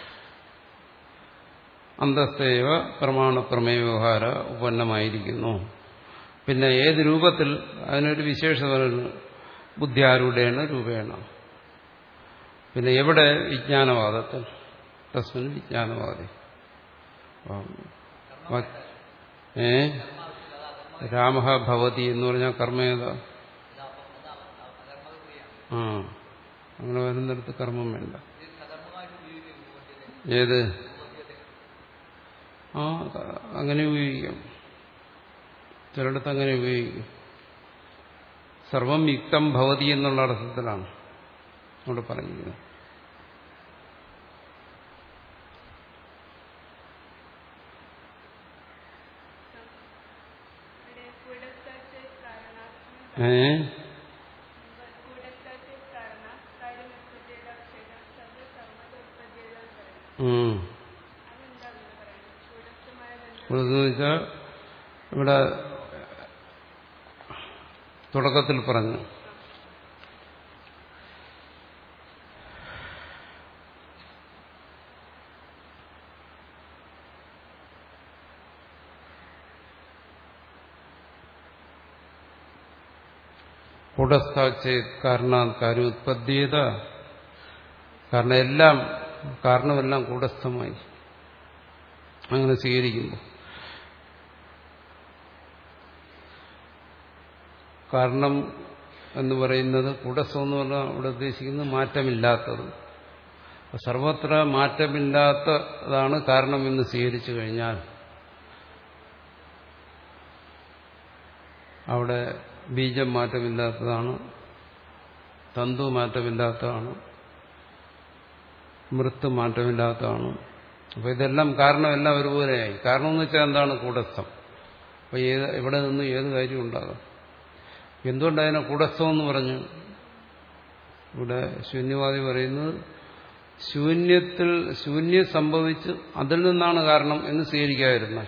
അന്തസ്തേവ പ്രമാണ പ്രമേയ വ്യവഹാര ഉപന്നമായിരിക്കുന്നു. പിന്നെ ഏത് രൂപത്തിൽ? അതിനൊരു വിശേഷത പറയുന്നു, ബുദ്ധ്യാരൂഢേണ രൂപേണ. പിന്നെ എവിടെ? വിജ്ഞാനവാദത്തിൽ. തസ്മിൻ വിജ്ഞാനവാദി. ഏ രാമഃ ഭവതി എന്ന് പറഞ്ഞാൽ കർമ്മേതാ? ആ അങ്ങനെ വരുന്നിടത്ത് കർമ്മം വേണ്ട. ഏത്? ആ അങ്ങനെ ഉപയോഗിക്കാം, ചിലയിടത്ത് അങ്ങനെ ഉപയോഗിക്കും. സർവം യുക്തം ഭവതി എന്നുള്ള അർത്ഥത്തിലാണ് അവിടെ പറഞ്ഞിരിക്കുന്നത്. ഏ വെച്ചാൽ ഇവിടെ തുടക്കത്തിൽ പറഞ്ഞു കൂടസ്ഥാചേത് കാരണാത് കാര്യം ഉത്പദ്ധ്യേത. കാരണം എല്ലാം കാരണമെല്ലാം കൂടസ്ഥമായി അങ്ങനെ സ്വീകരിക്കുമ്പോൾ കാരണം എന്ന് പറയുന്നത് കൂടസ്ഥം എന്ന് പറഞ്ഞാൽ അവിടെ ഉദ്ദേശിക്കുന്നത് മാറ്റമില്ലാത്തത്. സർവത്ര മാറ്റമില്ലാത്തതാണ് കാരണം എന്ന് സ്വീകരിച്ചു കഴിഞ്ഞാൽ അവിടെ ബീജം മാറ്റമില്ലാത്തതാണ്, തന്തു മാറ്റമില്ലാത്തതാണ്, മൃത്ത് മാറ്റമില്ലാത്തതാണ്. അപ്പോൾ ഇതെല്ലാം കാരണം എല്ലാം ഒരുപോലെയായി. കാരണം എന്ന് വെച്ചാൽ എന്താണ്? കൂടസ്ഥം. അപ്പോൾ ഏത് എവിടെ നിന്നും ഏത് കാര്യം ഉണ്ടാകാം. എന്തുകൊണ്ടതിനെ കൂടസ്ഥം എന്ന് പറഞ്ഞു? ഇവിടെ ശൂന്യവാദി പറയുന്നത് ശൂന്യത്തിൽ ശൂന്യം സംഭവിച്ച് അതിൽ നിന്നാണ് കാരണം എന്ന് സ്വീകരിക്കാതിരുന്ന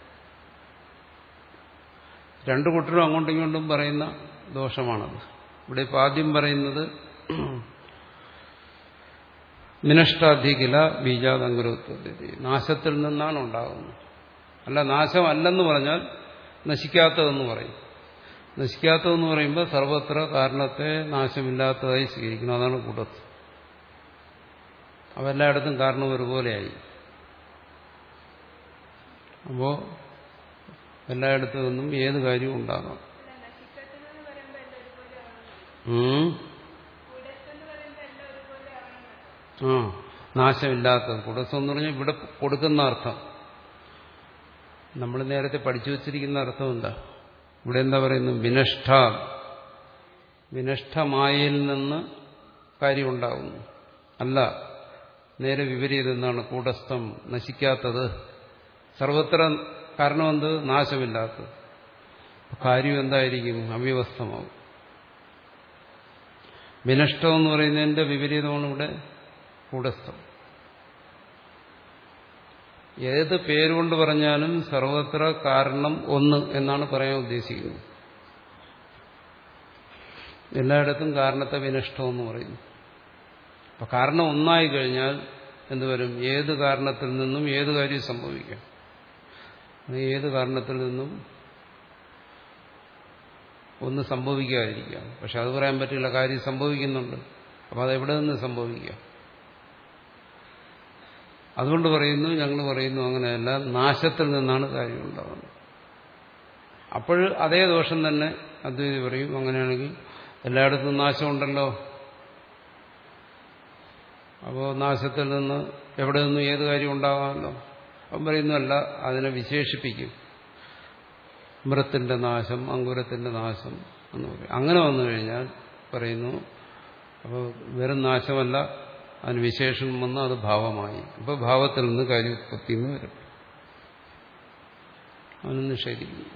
രണ്ടു കൂട്ടരും അങ്ങോട്ടും ഇങ്ങോട്ടും പറയുന്ന ദോഷമാണത്. ഇവിടെ ഇപ്പം ആദ്യം പറയുന്നത് മിനഷ്ടാധികില ബീജാതങ്കുരോത്പത്തി, നാശത്തിൽ നിന്നാണ് ഉണ്ടാകുന്നത്. അല്ല, നാശമല്ലെന്ന് പറഞ്ഞാൽ നശിക്കാത്തതെന്ന് പറയും. നശിക്കാത്തതെന്ന് പറയുമ്പോൾ സർവത്ര കാരണത്തെ നാശമില്ലാത്തതായി സ്വീകരിക്കണം. അതാണ് കൂടസ്ഥം. അവെല്ലായിടത്തും കാരണം ഒരുപോലെയായി. അപ്പോൾ എല്ലായിടത്തു നിന്നും ഏത് കാര്യവും ഉണ്ടാകാം. ആ നാശമില്ലാത്തത് കൂടസ്ഥം എന്ന് പറഞ്ഞാൽ ഇവിടെ കൊടുക്കുന്ന അർത്ഥം നമ്മൾ നേരത്തെ പഠിച്ചു വച്ചിരിക്കുന്ന അർത്ഥം എന്താ? ഇവിടെ എന്താ പറയുന്നത്? വിനഷ്ഠ, വിനഷ്ഠമായയിൽ നിന്ന് കാര്യം ഉണ്ടാകുന്നു. അല്ല, നേരെ വിപരീതം എന്നാണ്. കൂടസ്ഥം, നശിക്കാത്തത്. സർവത്ര കാരണം എന്ത്? നാശമില്ലാത്തത്. കാര്യം എന്തായിരിക്കും? അവ്യവസ്ഥമാവും. വിനഷ്ടം എന്ന് പറയുന്നതിന്റെ വിപരീതമാണ് ഇവിടെ കൂടസ്ഥം. ഏത് പേരുകൊണ്ട് പറഞ്ഞാലും സർവത്ര കാരണം ഒന്ന് എന്നാണ് പറയാൻ ഉദ്ദേശിക്കുന്നത്. എല്ലായിടത്തും കാരണത്തെ വിനഷ്ടം എന്ന് പറയുന്നു. അപ്പൊ കാരണം ഒന്നായി കഴിഞ്ഞാൽ എന്തുവരും? ഏത് കാരണത്തിൽ നിന്നും ഏത് കാര്യം സംഭവിക്കാം. ഏത് കാരണത്തിൽ നിന്നും ഒന്ന് സംഭവിക്കാതിരിക്കാം. പക്ഷെ അത് പറയാൻ പറ്റില്ല. കാര്യം സംഭവിക്കുന്നുണ്ട്. അപ്പോൾ അതെവിടെ നിന്ന് സംഭവിക്കാം? അതുകൊണ്ട് പറയുന്നു, ഞങ്ങൾ പറയുന്നു അങ്ങനെയല്ല, നാശത്തിൽ നിന്നാണ് കാര്യം ഉണ്ടാകുന്നത്. അപ്പോൾ അതേ ദോഷം തന്നെ അദ്വൈതി പറയും. അങ്ങനെയാണെങ്കിൽ എല്ലായിടത്തും നാശമുണ്ടല്ലോ. അപ്പോൾ നാശത്തിൽ നിന്ന് എവിടെ നിന്നും ഏത് കാര്യം ഉണ്ടാകാമല്ലോ. അപ്പം പറയുന്നതല്ല, അതിനെ വിശേഷിപ്പിക്കും. മൃത്തിന്റെ നാശം, അങ്കുരത്തിന്റെ നാശം എന്ന് പറയും. അങ്ങനെ വന്നു കഴിഞ്ഞാൽ പറയുന്നു, അപ്പോൾ വെറും നാശമല്ല, അതിന് വിശേഷണം വന്ന് അത് ഭാവമായി. അപ്പോൾ ഭാവത്തിൽ നിന്ന് കാര്യോത്പത്തി എന്ന് വരും. അതിന് നിഷേധിക്കുന്നു.